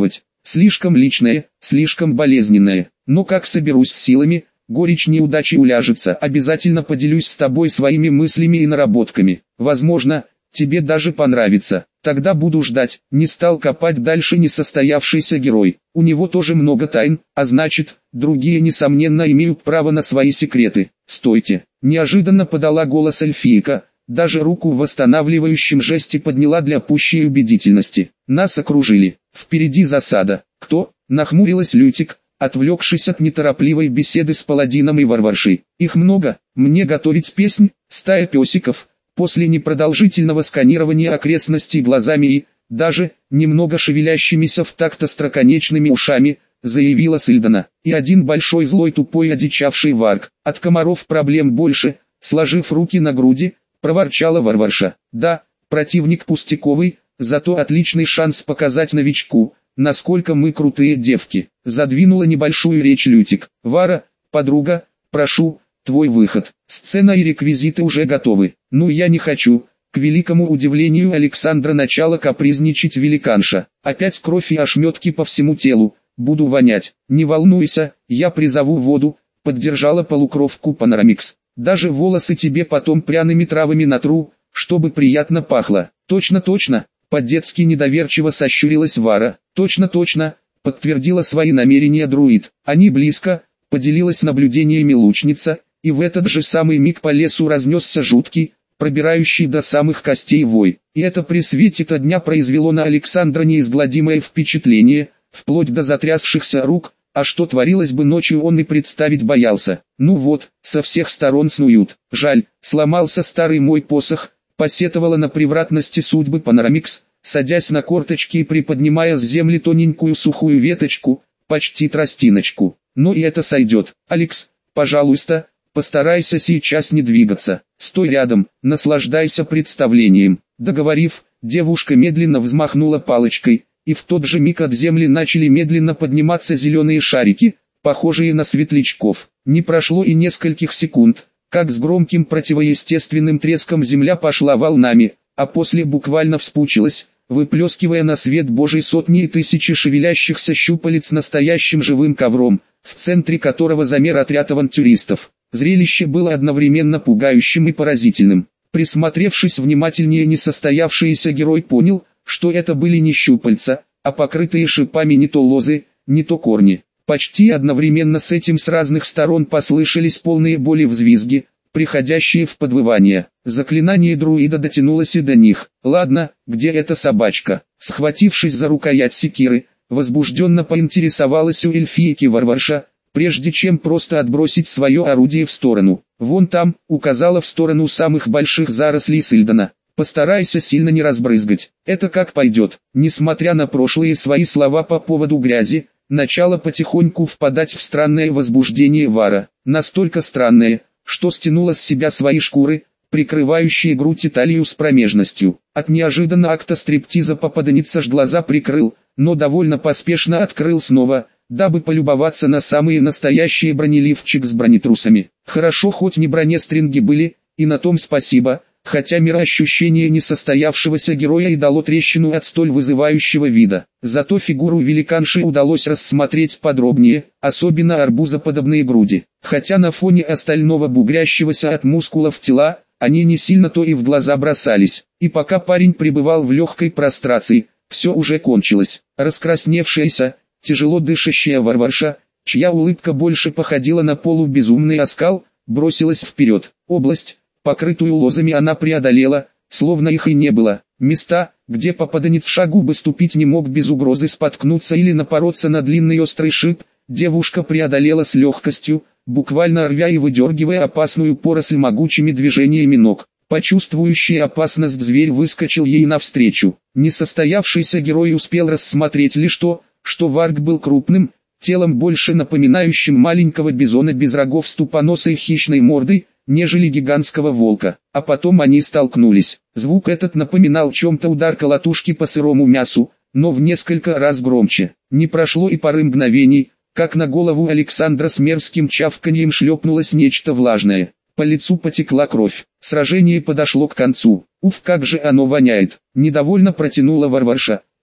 Speaker 1: слишком личное, слишком болезненное. Но как соберусь с силами, горечь неудачи уляжется, обязательно поделюсь с тобой своими мыслями и наработками. Возможно, тебе даже понравится. Тогда буду ждать. Не стал копать дальше несостоявшийся герой. У него тоже много тайн, а значит, другие несомненно имеют право на свои секреты. Стойте. Неожиданно подала голос эльфийка. Даже руку в восстанавливающем жесте подняла для пущей убедительности. Нас окружили. Впереди засада. Кто? Нахмурилась Лютик, отвлекшись от неторопливой беседы с паладином и варваршей. Их много. Мне готовить песнь? Стая песиков. После непродолжительного сканирования окрестностей глазами и, даже, немного шевелящимися в такт остроконечными ушами, заявила Сильдана. И один большой злой тупой одичавший варг. От комаров проблем больше, сложив руки на груди, проворчала варварша. Да, противник пустяковый, зато отличный шанс показать новичку, насколько мы крутые девки. Задвинула небольшую речь Лютик. Вара, подруга, прошу, твой выход. Сцена и реквизиты уже готовы. Ну я не хочу. К великому удивлению Александра начала капризничать великанша. Опять кровь и ошметки по всему телу. Буду вонять. Не волнуйся, я призову воду, поддержала полукровку Панорамикс. Даже волосы тебе потом пряными травами натру, чтобы приятно пахло. Точно, по-детски недоверчиво сощурилась Вара. Точно, подтвердила свои намерения друид. Они близко, поделилась наблюдениями лучница, и в этот же самый миг по лесу разнесся жуткий, пробирающий до самых костей вой. И это при свете-то дня произвело на Александра неизгладимое впечатление, вплоть до затрясшихся рук, а что творилось бы ночью он и представить боялся. Ну вот, со всех сторон снуют. Жаль, сломался старый мой посох, посетовала на превратности судьбы Панорамикс, садясь на корточки и приподнимая с земли тоненькую сухую веточку, почти тростиночку. Но и это сойдет. Алекс, пожалуйста, постарайся сейчас не двигаться. Стой рядом, наслаждайся представлением. Договорив, девушка медленно взмахнула палочкой, и в тот же миг от земли начали медленно подниматься зеленые шарики, похожие на светлячков. Не прошло и нескольких секунд, как с громким противоестественным треском земля пошла волнами, а после буквально вспучилась, выплескивая на свет Божий сотни и тысячи шевелящихся щупалец настоящим живым ковром, в центре которого замер отряд авантюристов. Зрелище было одновременно пугающим и поразительным. Присмотревшись внимательнее, несостоявшийся герой понял, что это были не щупальца, а покрытые шипами не то лозы, не то корни. Почти одновременно с этим с разных сторон послышались полные боли взвизги, приходящие в подвывание. Заклинание друида дотянулось и до них. Ладно, где эта собачка? Схватившись за рукоять секиры, возбужденно поинтересовалась у эльфийки варварша, прежде чем просто отбросить свое орудие в сторону. Вон там, указала в сторону самых больших зарослей Сильдана. Постарайся сильно не разбрызгать. Это как пойдет. Несмотря на прошлые свои слова по поводу грязи, начала потихоньку впадать в странное возбуждение Вара. Настолько странное, что стянула с себя свои шкуры, прикрывающие грудь и талию с промежностью. От неожиданного акта стриптиза попаданец аж глаза прикрыл, но довольно поспешно открыл снова, дабы полюбоваться на самые настоящие бронеливчик с бронетрусами. Хорошо хоть не бронестринги были, и на том спасибо, хотя мироощущение несостоявшегося героя и дало трещину от столь вызывающего вида. Зато фигуру великанши удалось рассмотреть подробнее, особенно арбузоподобные груди. Хотя на фоне остального бугрящегося от мускулов тела, они не сильно-то и в глаза бросались. И пока парень пребывал в легкой прострации, все уже кончилось. Раскрасневшаяся, тяжело дышащая варварша, чья улыбка больше походила на полубезумный оскал, бросилась вперед. Область, покрытую лозами, она преодолела, словно их и не было. Места, где попаданец шагу бы ступить не мог без угрозы споткнуться или напороться на длинный острый шип, девушка преодолела с легкостью, буквально рвя и выдергивая опасную поросль могучими движениями ног. Почувствующий опасность зверь выскочил ей навстречу. Несостоявшийся герой успел рассмотреть лишь то, что варг был крупным, телом больше напоминающим маленького бизона без рогов с тупоносой хищной мордой, нежели гигантского волка. А потом они столкнулись. Звук этот напоминал чем-то удар колотушки по сырому мясу, но в несколько раз громче. Не прошло и пары мгновений, как на голову Александра с мерзким чавканьем шлепнулось нечто влажное. По лицу потекла кровь. Сражение подошло к концу. Уф, как же оно воняет. Недовольно протянула варварша,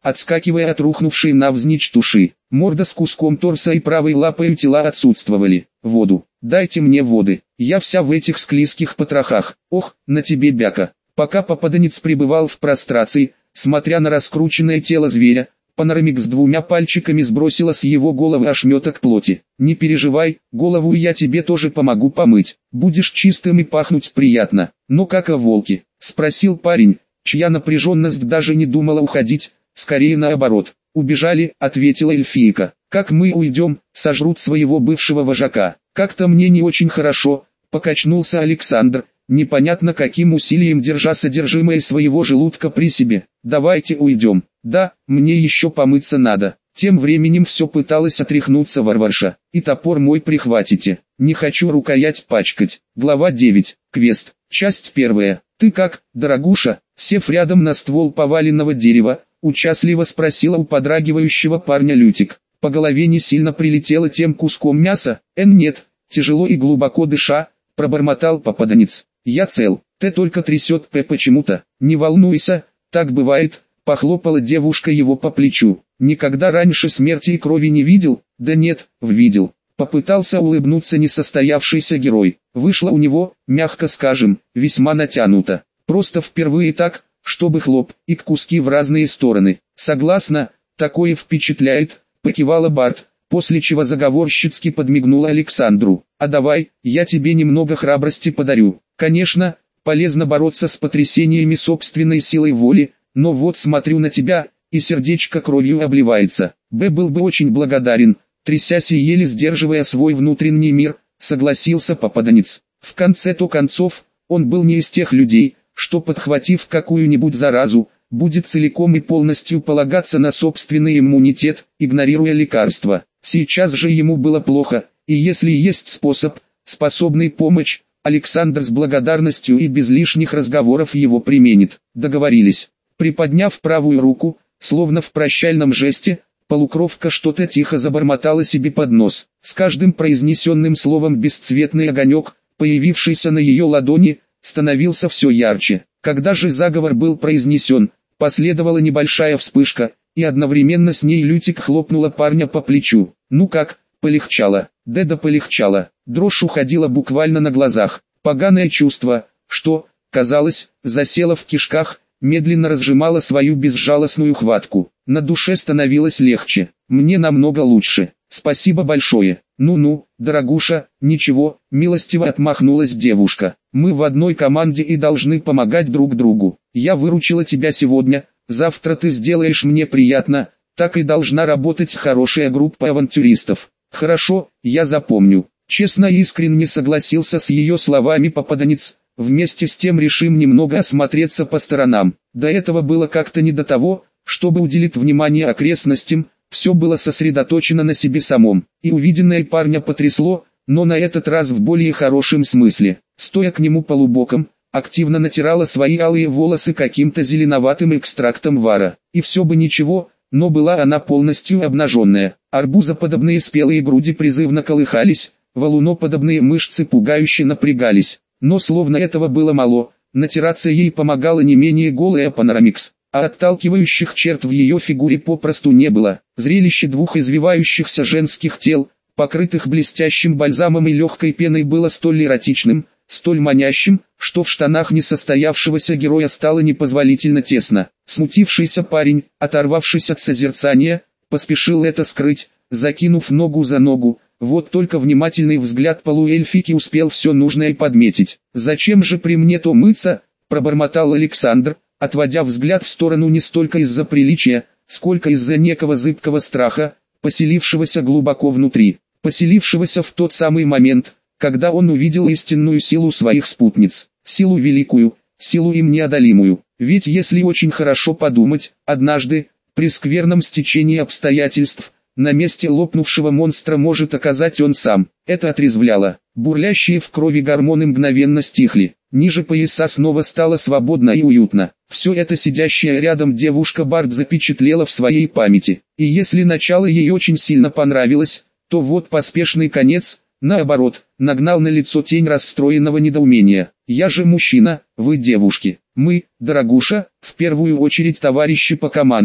Speaker 1: отскакивая от рухнувшей навзничь туши. Морда с куском торса и правой лапой тела отсутствовали. Воду. Дайте мне воды. Я вся в этих склизких потрохах. Ох, на тебе бяка. Пока попаданец пребывал в прострации, смотря на раскрученное тело зверя, Панорамикс двумя пальчиками сбросила с его головы ошметок плоти. «Не переживай, голову я тебе тоже помогу помыть. Будешь чистым и пахнуть приятно. Но как о волке?» — спросил парень, чья напряженность даже не думала уходить, скорее наоборот. «Убежали», — ответила эльфийка. «Как мы уйдем, сожрут своего бывшего вожака. Как-то мне не очень хорошо», — покачнулся Александр, непонятно каким усилием держа содержимое своего желудка при себе. «Давайте уйдем». «Да, мне еще помыться надо». Тем временем все пыталась отряхнуться варварша. «И топор мой прихватите. Не хочу рукоять пачкать». Глава 9. Квест. Часть 1. «Ты как, дорогуша?» Сев рядом на ствол поваленного дерева, участливо спросила у подрагивающего парня Лютик. По голове не сильно прилетело тем куском мяса? Нет, тяжело и глубоко дыша, пробормотал попаданец. «Я цел, ты только трясет почему-то». «Не волнуйся, так бывает», похлопала девушка его по плечу. «Никогда раньше смерти и крови не видел?» «Да нет, видел». Попытался улыбнуться несостоявшийся герой. Вышло у него, мягко скажем, весьма натянуто. Просто впервые так, чтобы хлоп, и куски в разные стороны. «Согласна, такое впечатляет», покивала Барт, после чего заговорщицки подмигнула Александру. «А давай, я тебе немного храбрости подарю». Конечно, полезно бороться с потрясениями собственной силой воли, но вот смотрю на тебя, и сердечко кровью обливается. Б был бы очень благодарен, трясясь и еле сдерживая свой внутренний мир, согласился попаданец. В конце-то концов, он был не из тех людей, что, подхватив какую-нибудь заразу, будет целиком и полностью полагаться на собственный иммунитет, игнорируя лекарства. Сейчас же ему было плохо, и если есть способ, способный помочь, Александр с благодарностью и без лишних разговоров его применит. Договорились. Приподняв правую руку, словно в прощальном жесте, полукровка что-то тихо забормотала себе под нос. С каждым произнесенным словом бесцветный огонек, появившийся на ее ладони, становился все ярче. Когда же заговор был произнесен, последовала небольшая вспышка, и одновременно с ней Лютик хлопнула парня по плечу. «Ну как, полегчало?» «Да полегчало». Дрожь уходила буквально на глазах. Поганое чувство, что, казалось, засело в кишках, медленно разжимало свою безжалостную хватку. На душе становилось легче. «Мне намного лучше. Спасибо большое». «Ну-ну, дорогуша, ничего», милостиво отмахнулась девушка. «Мы в одной команде и должны помогать друг другу. Я выручила тебя сегодня, завтра ты сделаешь мне приятно, так и должна работать хорошая группа авантюристов». «Хорошо, я запомню». Честно и искренне согласился с ее словами попаданец. Вместе с тем решим немного осмотреться по сторонам. До этого было как-то не до того, чтобы уделить внимание окрестностям, все было сосредоточено на себе самом. И увиденное парня потрясло, но на этот раз в более хорошем смысле. Стоя к нему полубоком, активно натирала свои алые волосы каким-то зеленоватым экстрактом вара. И все бы ничего, но была она полностью обнаженная. Арбузоподобные спелые груди призывно колыхались, валуноподобные мышцы пугающе напрягались. Но словно этого было мало, натираться ей помогала не менее голая Панорамикс, а отталкивающих черт в ее фигуре попросту не было. Зрелище двух извивающихся женских тел, покрытых блестящим бальзамом и легкой пеной, было столь эротичным, столь манящим, что в штанах несостоявшегося героя стало непозволительно тесно. Смутившийся парень, оторвавшись от созерцания, поспешил это скрыть, закинув ногу за ногу. Вот только внимательный взгляд полуэльфики успел все нужное подметить. «Зачем же при мне то мыться?» – пробормотал Александр, отводя взгляд в сторону не столько из-за приличия, сколько из-за некого зыбкого страха, поселившегося глубоко внутри, поселившегося в тот самый момент, когда он увидел истинную силу своих спутниц, силу великую, силу им неодолимую. Ведь если очень хорошо подумать, однажды, при скверном стечении обстоятельств, на месте лопнувшего монстра может оказать он сам. Это отрезвляло. Бурлящие в крови гормоны мгновенно стихли. Ниже пояса снова стало свободно и уютно. Все это сидящая рядом девушка Барт запечатлела в своей памяти. И если начало ей очень сильно понравилось, то вот поспешный конец, наоборот, нагнал на лицо тень расстроенного недоумения. «Я же мужчина, вы девушки. Мы, дорогуша, в первую очередь товарищи по команде».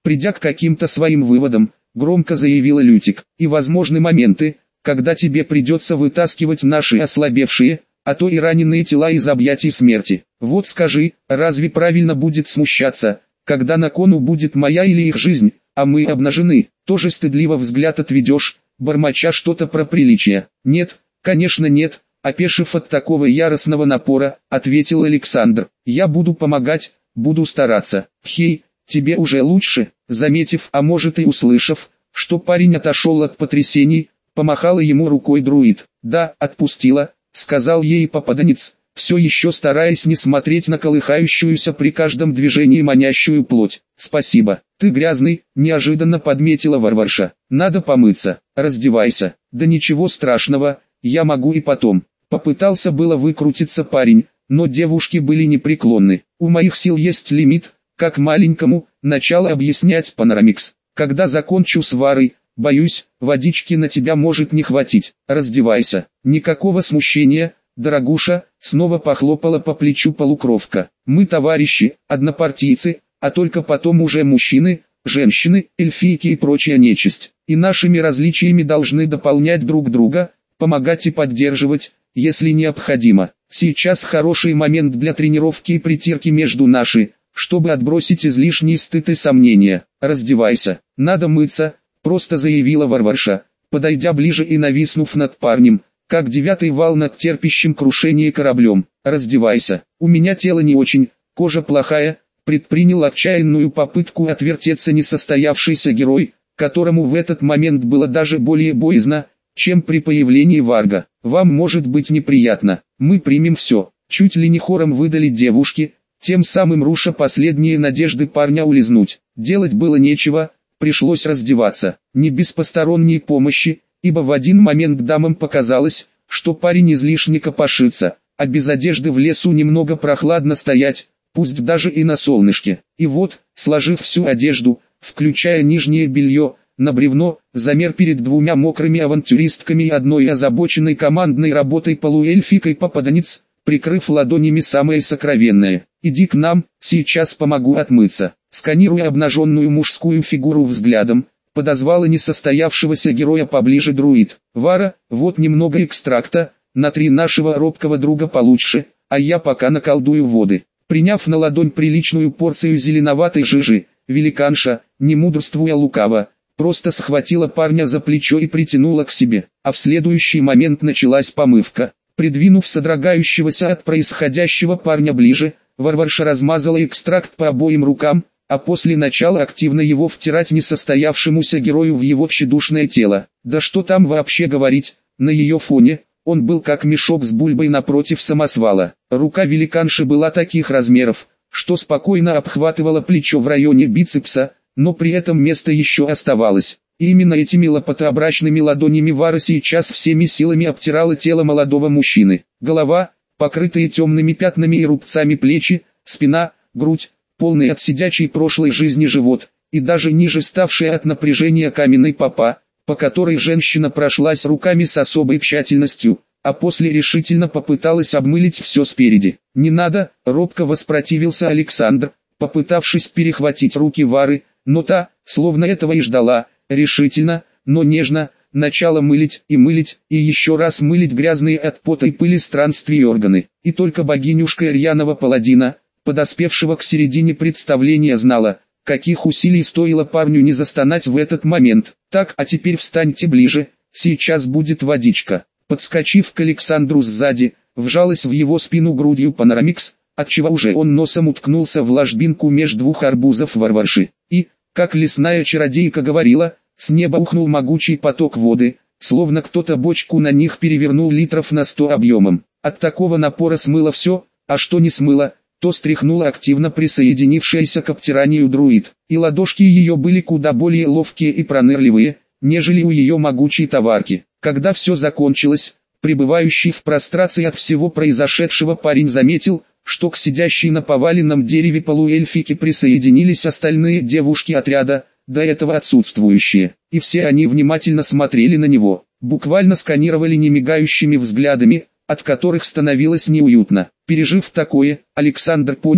Speaker 1: Придя к каким-то своим выводам, громко заявила Лютик. И возможны моменты, когда тебе придется вытаскивать наши ослабевшие, а то и раненые тела из объятий смерти. Вот скажи, разве правильно будет смущаться, когда на кону будет моя или их жизнь, а мы обнажены? Тоже стыдливо взгляд отведешь, бормоча что-то про приличие. Нет, конечно нет, опешив от такого яростного напора, ответил Александр. Я буду помогать, буду стараться. Хей, тебе уже лучше? Заметив, а может и услышав, что парень отошел от потрясений, помахала ему рукой друид. Да, отпустила, сказал ей попаданец, все еще стараясь не смотреть на колыхающуюся при каждом движении манящую плоть. Спасибо, ты грязный, неожиданно подметила Варварша. Надо помыться, раздевайся. Да ничего страшного, я могу и потом. Попытался было выкрутиться парень, но девушки были непреклонны. У моих сил есть лимит, как маленькому, начало объяснять Панорамикс. Когда закончу с Варой, боюсь, водички на тебя может не хватить. Раздевайся. Никакого смущения, дорогуша, снова похлопала по плечу полукровка. Мы товарищи, однопартийцы, а только потом уже мужчины, женщины, эльфийки и прочая нечисть. И нашими различиями должны дополнять друг друга, помогать и поддерживать, если необходимо. Сейчас хороший момент для тренировки и притирки между наши, чтобы отбросить излишний стыд и сомнения. Раздевайся, надо мыться, просто заявила Варварша, подойдя ближе и нависнув над парнем, как девятый вал над терпящим крушение кораблем. Раздевайся, у меня тело не очень, кожа плохая, предпринял отчаянную попытку отвертеться несостоявшийся герой, которому в этот момент было даже более боязно, чем при появлении Варга. Вам может быть неприятно, мы примем все. Чуть ли не хором выдали девушки, тем самым руша последние надежды парня улизнуть. Делать было нечего, пришлось раздеваться, не без посторонней помощи, ибо в один момент дамам показалось, что парень излишне копошится, а без одежды в лесу немного прохладно стоять, пусть даже и на солнышке. И вот, сложив всю одежду, включая нижнее белье, на бревно, замер перед двумя мокрыми авантюристками и одной озабоченной командной работой полуэльфикой попаданец, прикрыв ладонями самое сокровенное. «Иди к нам, сейчас помогу отмыться». Сканируя обнаженную мужскую фигуру взглядом, подозвала несостоявшегося героя поближе друид. «Вара, вот немного экстракта, натри нашего робкого друга получше, а я пока наколдую воды». Приняв на ладонь приличную порцию зеленоватой жижи, великанша, не мудрствуя лукаво, просто схватила парня за плечо и притянула к себе, а в следующий момент началась помывка. Придвинув содрогающегося от происходящего парня ближе, Варварша размазала экстракт по обоим рукам, а после начала активно его втирать несостоявшемуся герою в его тщедушное тело. Да что там вообще говорить, на ее фоне, он был как мешок с бульбой напротив самосвала. Рука великанши была таких размеров, что спокойно обхватывала плечо в районе бицепса, но при этом место еще оставалось. И именно этими лопатообразными ладонями Вара сейчас всеми силами обтирала тело молодого мужчины. Голова, покрытые темными пятнами и рубцами плечи, спина, грудь, полный от сидячей прошлой жизни живот, и даже ниже ставшая от напряжения каменной попа, по которой женщина прошлась руками с особой тщательностью, а после решительно попыталась обмылить все спереди. «Не надо», — робко воспротивился Александр, попытавшись перехватить руки Вары, но та, словно этого и ждала, решительно, но нежно, начала мылить, и еще раз мылить грязные от пота и пыли странствия органы. И только богинюшка Ирьянова Паладина, подоспевшего к середине представления, знала, каких усилий стоило парню не застонать в этот момент. «Так, а теперь встаньте ближе, сейчас будет водичка». Подскочив к Александру сзади, вжалась в его спину грудью Панорамикс, отчего уже он носом уткнулся в ложбинку меж двух арбузов Варварши. И, как лесная чародейка говорила, с неба ухнул могучий поток воды, словно кто-то бочку на них перевернул литров на 100 объемом. От такого напора смыло все, а что не смыло, то стряхнула активно присоединившаяся к обтиранию друид. И ладошки ее были куда более ловкие и пронырливые, нежели у ее могучей товарки. Когда все закончилось, пребывающий в прострации от всего произошедшего парень заметил, что к сидящей на поваленном дереве полуэльфике присоединились остальные девушки отряда, до этого отсутствующие, и все они внимательно смотрели на него, буквально сканировали немигающими взглядами, от которых становилось неуютно. Пережив такое, Александр понял,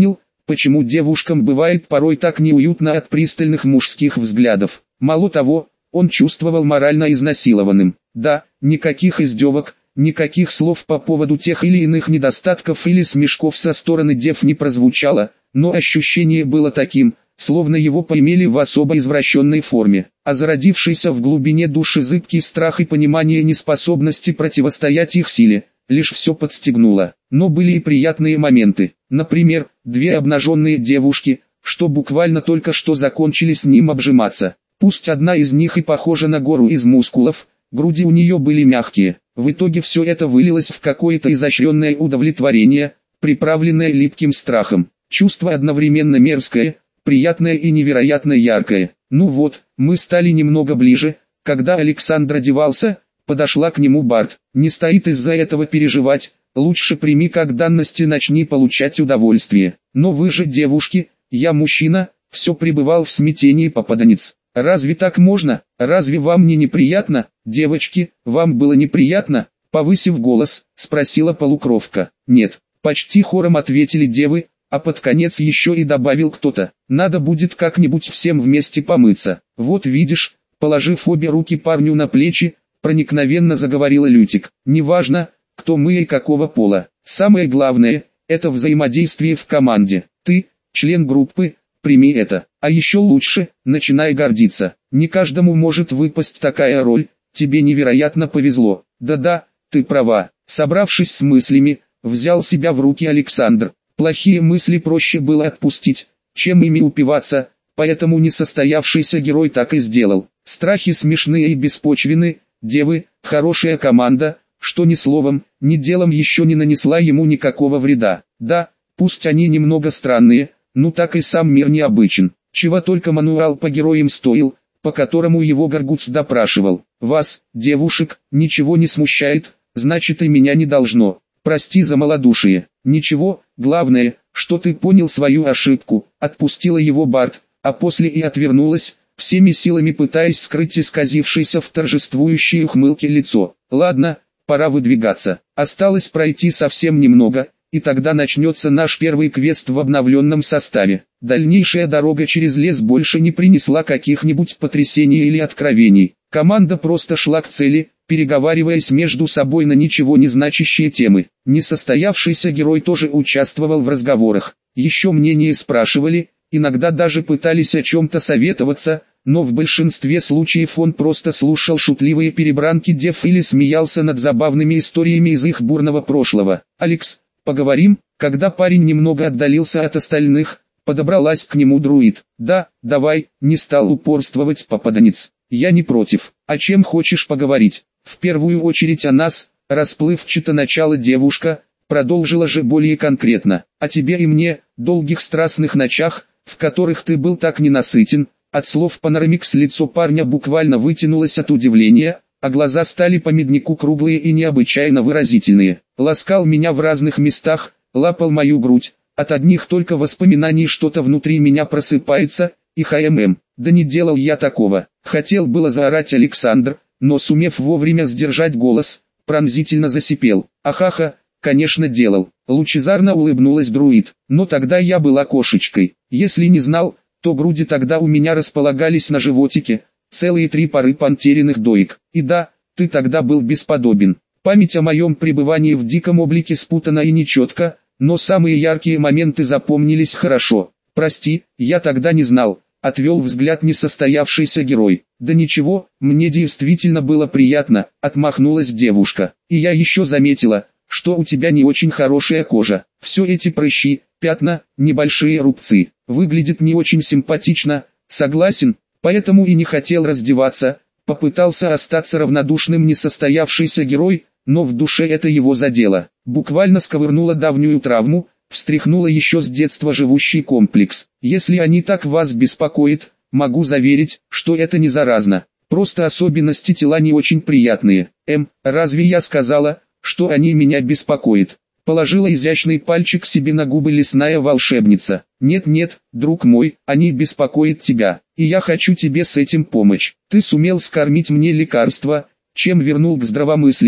Speaker 1: почему девушкам бывает порой так неуютно от пристальных мужских взглядов. Мало того, он чувствовал морально изнасилованным. Да, никаких издевок, никаких слов по поводу тех или иных недостатков или смешков со стороны дев не прозвучало, но ощущение было таким, словно его поимели в особо извращенной форме, а зародившийся в глубине души зыбкий страх и понимание неспособности противостоять их силе, лишь все подстегнуло. Но были и приятные моменты, например, две обнаженные девушки, что буквально только что закончили с ним обжиматься. Пусть одна из них и похожа на гору из мускулов, груди у нее были мягкие, в итоге все это вылилось в какое-то изощренное удовлетворение, приправленное липким страхом. Чувство одновременно мерзкое, приятное и невероятно яркое. Ну вот, мы стали немного ближе, когда Александр одевался, подошла к нему Барт. Не стоит из-за этого переживать, лучше прими как данность и начни получать удовольствие. Но вы же девушки, я мужчина, все пребывал в смятении попаданец. Разве так можно? Разве вам не неприятно? Девочки, вам было неприятно? Повысив голос, спросила полукровка. Нет, почти хором ответили девы, а под конец еще и добавил кто-то. Надо будет как-нибудь всем вместе помыться. Вот видишь, положив обе руки парню на плечи, проникновенно заговорила Лютик. Неважно, кто мы и какого пола. Самое главное, это взаимодействие в команде. Ты, член группы, прими это. А еще лучше, начинай гордиться. Не каждому может выпасть такая роль, тебе невероятно повезло. Да-да, ты права. Собравшись с мыслями, взял себя в руки Александр. Плохие мысли проще было отпустить, чем ими упиваться, поэтому несостоявшийся герой так и сделал. Страхи смешные и беспочвенны, девы, хорошая команда, что ни словом, ни делом еще не нанесла ему никакого вреда. Да, пусть они немного странные, но так и сам мир необычен. Чего только мануал по героям стоил, по которому его Горгутс допрашивал. Вас, девушек, ничего не смущает, значит и меня не должно. Прости за малодушие. Ничего, главное, что ты понял свою ошибку. Отпустила его Барт, а после и отвернулась, всеми силами пытаясь скрыть исказившееся в торжествующей ухмылке лицо. Ладно, пора выдвигаться. Осталось пройти совсем немного, и тогда начнется наш первый квест в обновленном составе. Дальнейшая дорога через лес больше не принесла каких-нибудь потрясений или откровений. Команда просто шла к цели, переговариваясь между собой на ничего не значащие темы. Несостоявшийся герой тоже участвовал в разговорах. Еще мнение спрашивали, иногда даже пытались о чем-то советоваться, но в большинстве случаев он просто слушал шутливые перебранки дев или смеялся над забавными историями из их бурного прошлого. «Алекс, поговорим?» Когда парень немного отдалился от остальных, подобралась к нему друид. «Да, давай», не стал упорствовать попаданец. «Я не против. О чем хочешь поговорить?» «В первую очередь о нас», расплывчато начала девушка, продолжила же более конкретно. «О тебе и мне, долгих страстных ночах, в которых ты был так ненасытен». От слов Панорамикс лицо парня буквально вытянулось от удивления, а глаза стали по меднику круглые и необычайно выразительные. Ласкал меня в разных местах, лапал мою грудь, от одних только воспоминаний что-то внутри меня просыпается, и ХММ. Да не делал я такого. Хотел было заорать Александр, но сумев вовремя сдержать голос, пронзительно засипел. Ахаха, конечно делал. Лучезарно улыбнулась друид. Но тогда я была кошечкой. Если не знал, то груди тогда у меня располагались на животике, целые 3 пары пантериных доек. И да, ты тогда был бесподобен. Память о моем пребывании в диком облике спутана и нечетко, но самые яркие моменты запомнились хорошо. Прости, я тогда не знал. Отвел взгляд несостоявшийся герой. Да ничего, мне действительно было приятно, отмахнулась девушка. И я еще заметила, что у тебя не очень хорошая кожа. Все эти прыщи, пятна, небольшие рубцы. Выглядит не очень симпатично, согласен, поэтому и не хотел раздеваться. Попытался остаться равнодушным несостоявшийся герой, но в душе это его задело. Буквально сковырнула давнюю травму, встряхнула еще с детства живущий комплекс. Если они так вас беспокоят, могу заверить, что это не заразно. Просто особенности тела не очень приятные. Разве я сказала, что они меня беспокоят? Положила изящный пальчик себе на губы лесная волшебница. Нет-нет, друг мой, они беспокоят тебя, и я хочу тебе с этим помочь. Ты сумел скормить мне лекарство, чем вернул к здравомыслию,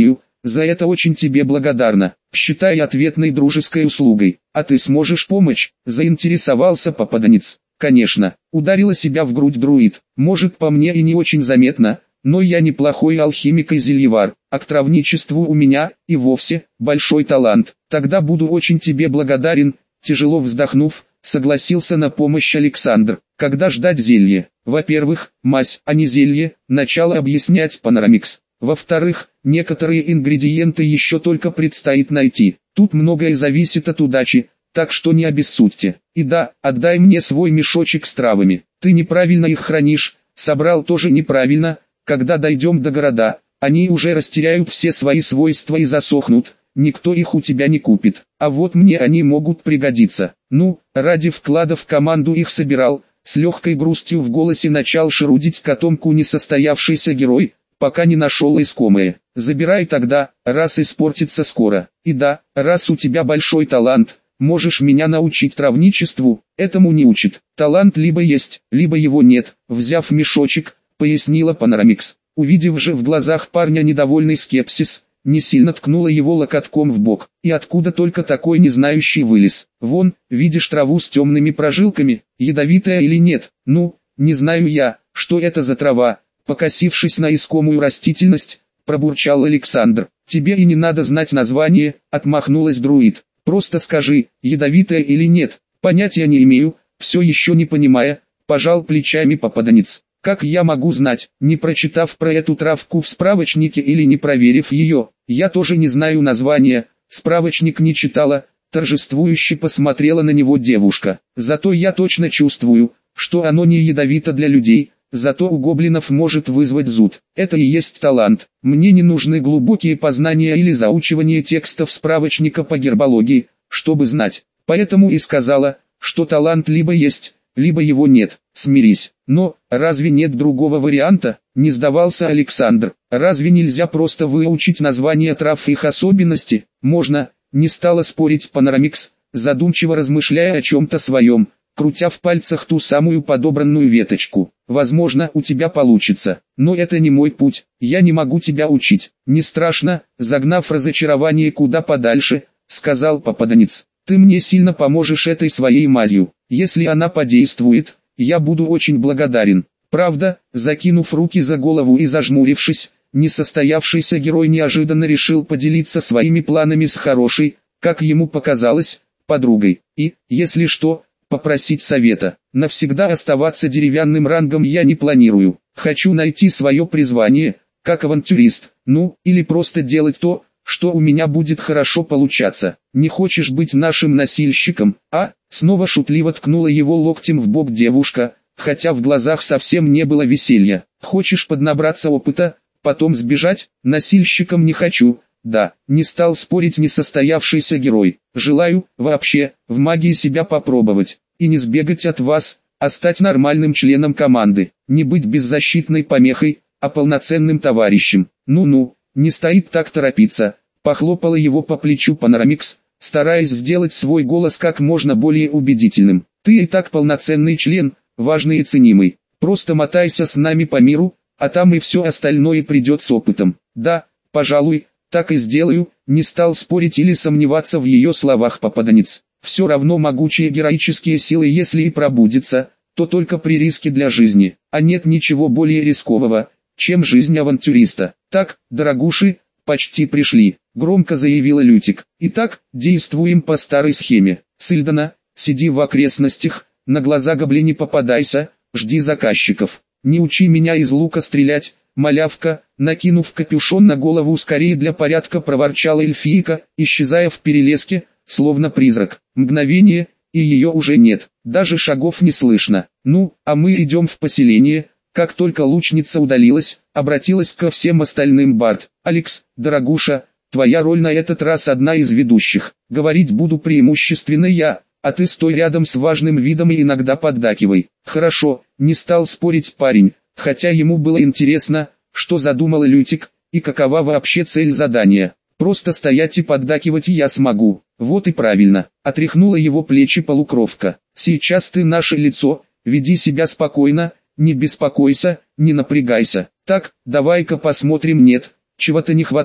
Speaker 1: За это очень тебе благодарна. Считай ответной дружеской услугой. А ты сможешь помочь? Заинтересовался попаданец. Конечно, ударила себя в грудь друид. Может, по мне и не очень заметно, но я неплохой алхимик и зельевар, а к травничеству у меня и вовсе большой талант. Тогда буду очень тебе благодарен. Тяжело вздохнув, согласился на помощь Александр. Когда ждать зелье? Во-первых, мазь, а не зелье, начало объяснять Панорамикс. Во-вторых, некоторые ингредиенты еще только предстоит найти. Тут многое зависит от удачи, так что не обессудьте. И да, отдай мне свой мешочек с травами. Ты неправильно их хранишь, собрал тоже неправильно. Когда дойдем до города, они уже растеряют все свои свойства и засохнут. Никто их у тебя не купит, а вот мне они могут пригодиться. Ну, ради вклада в команду их собирал. С легкой грустью в голосе начал шерудить котомку несостоявшийся герой, пока не нашел искомое. Забирай тогда, раз испортится скоро. И да, раз у тебя большой талант, можешь меня научить травничеству. Этому не учат. Талант либо есть, либо его нет. Взяв мешочек, пояснила Панорамикс. Увидев же в глазах парня недовольный скепсис, не сильно ткнула его локотком в бок. И откуда только такой незнающий вылез? Вон, видишь траву с темными прожилками, ядовитая или нет? Ну, не знаю я, что это за трава. Покосившись на искомую растительность, пробурчал Александр. Тебе и не надо знать название, отмахнулась друид. Просто скажи, ядовитая или нет. Понятия не имею, все еще не понимая, пожал плечами попаданец. Как я могу знать, не прочитав про эту травку в справочнике или не проверив ее? Я тоже не знаю названия, справочник не читала, торжествующе посмотрела на него девушка. Зато я точно чувствую, что оно не ядовито для людей, зато у гоблинов может вызвать зуд. Это и есть талант. Мне не нужны глубокие познания или заучивание текстов справочника по гербологии, чтобы знать. Поэтому и сказала, что талант либо есть, либо его нет. Смирись. Но, разве нет другого варианта? Не сдавался Александр. Разве нельзя просто выучить названия трав и их особенности? Можно, не стала спорить Панорамикс, задумчиво размышляя о чем-то своем, крутя в пальцах ту самую подобранную веточку. Возможно, у тебя получится, но это не мой путь, я не могу тебя учить. Не страшно, загнав разочарование куда подальше, сказал попаданец. Ты мне сильно поможешь этой своей мазью. Если она подействует, я буду очень благодарен. Правда, закинув руки за голову и зажмурившись, несостоявшийся герой неожиданно решил поделиться своими планами с хорошей, как ему показалось, подругой. И, если что, попросить совета. Навсегда оставаться деревянным рангом я не планирую. Хочу найти свое призвание, как авантюрист, ну, или просто делать то, что у меня будет хорошо получаться. Не хочешь быть нашим носильщиком, а? Снова шутливо ткнула его локтем в бок девушка, хотя в глазах совсем не было веселья. Хочешь поднабраться опыта, потом сбежать? Носильщиком не хочу. Да, не стал спорить несостоявшийся герой. Желаю, вообще, в магии себя попробовать. И не сбегать от вас, а стать нормальным членом команды. Не быть беззащитной помехой, а полноценным товарищем. Ну-ну. Не стоит так торопиться, похлопала его по плечу Панорамикс, стараясь сделать свой голос как можно более убедительным. Ты и так полноценный член, важный и ценимый. Просто мотайся с нами по миру, а там и все остальное придет с опытом. Да, пожалуй, так и сделаю, не стал спорить или сомневаться в ее словах попаданец. Все равно могучие героические силы, если и пробудятся, то только при риске для жизни, а нет ничего более рискового, чем жизнь авантюриста. Так, дорогуши, почти пришли, громко заявила Лютик. Итак, действуем по старой схеме. Сильдана, сиди в окрестностях, на глаза гоблине попадайся, жди заказчиков. Не учи меня из лука стрелять, малявка, накинув капюшон на голову скорее для порядка проворчала эльфийка, исчезая в перелеске, словно призрак. Мгновение, и ее уже нет, даже шагов не слышно. Ну, а мы идем в поселение. Как только лучница удалилась, обратилась ко всем остальным Барт. «Алекс, дорогуша, твоя роль на этот раз одна из ведущих. Говорить буду преимущественно я, а ты стой рядом с важным видом и иногда поддакивай». «Хорошо», не стал спорить парень, хотя ему было интересно, что задумала Лютик, и какова вообще цель задания. «Просто стоять и поддакивать я смогу». «Вот и правильно», отряхнула его плечи полукровка. «Сейчас ты наше лицо, веди себя спокойно. Не беспокойся, не напрягайся. Так, давай-ка посмотрим, нет, чего-то не хватает.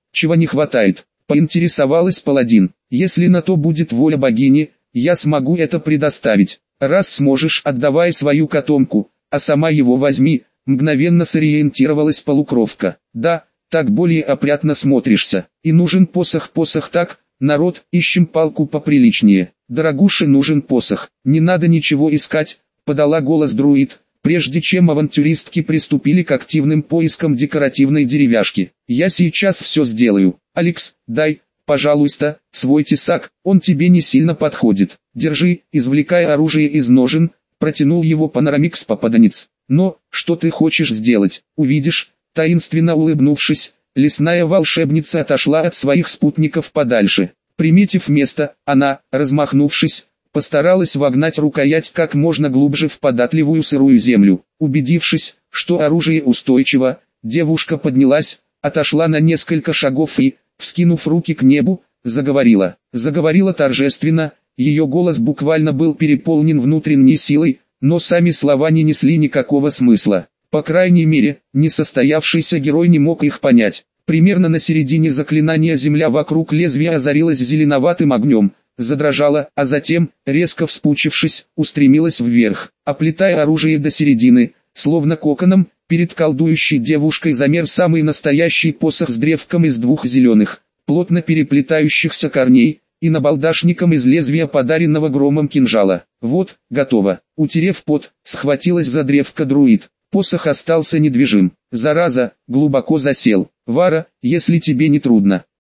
Speaker 1: Чего не хватает? Поинтересовалась паладин. Если на то будет воля богини, я смогу это предоставить. Раз сможешь, отдавай свою котомку, а сама его возьми. Мгновенно сориентировалась полукровка. Да, так более опрятно смотришься. И нужен посох. Посох так, народ, ищем палку поприличнее. Дорогуше нужен посох. Не надо ничего искать, подала голос друид, прежде чем авантюристки приступили к активным поискам декоративной деревяшки. Я сейчас все сделаю. Алекс, дай, пожалуйста, свой тесак, он тебе не сильно подходит. Держи, извлекая оружие из ножен, протянул его панорамикс-попаданец. Но, что ты хочешь сделать, увидишь, таинственно улыбнувшись, лесная волшебница отошла от своих спутников подальше. Приметив место, она, размахнувшись, постаралась вогнать рукоять как можно глубже в податливую сырую землю. Убедившись, что оружие устойчиво, девушка поднялась, отошла на несколько шагов и, вскинув руки к небу, заговорила. Заговорила торжественно, ее голос буквально был переполнен внутренней силой, но сами слова не несли никакого смысла. По крайней мере, несостоявшийся герой не мог их понять. Примерно на середине заклинания земля вокруг лезвия озарилась зеленоватым огнем, задрожала, а затем, резко вспучившись, устремилась вверх, оплетая оружие до середины, словно коконом. Перед колдующей девушкой замер самый настоящий посох с древком из двух зеленых, плотно переплетающихся корней, и набалдашником из лезвия подаренного громом кинжала. Вот, готово. Утерев пот, схватилась за древко друид. Посох остался недвижим. Зараза, глубоко засел. Вара, если тебе не трудно,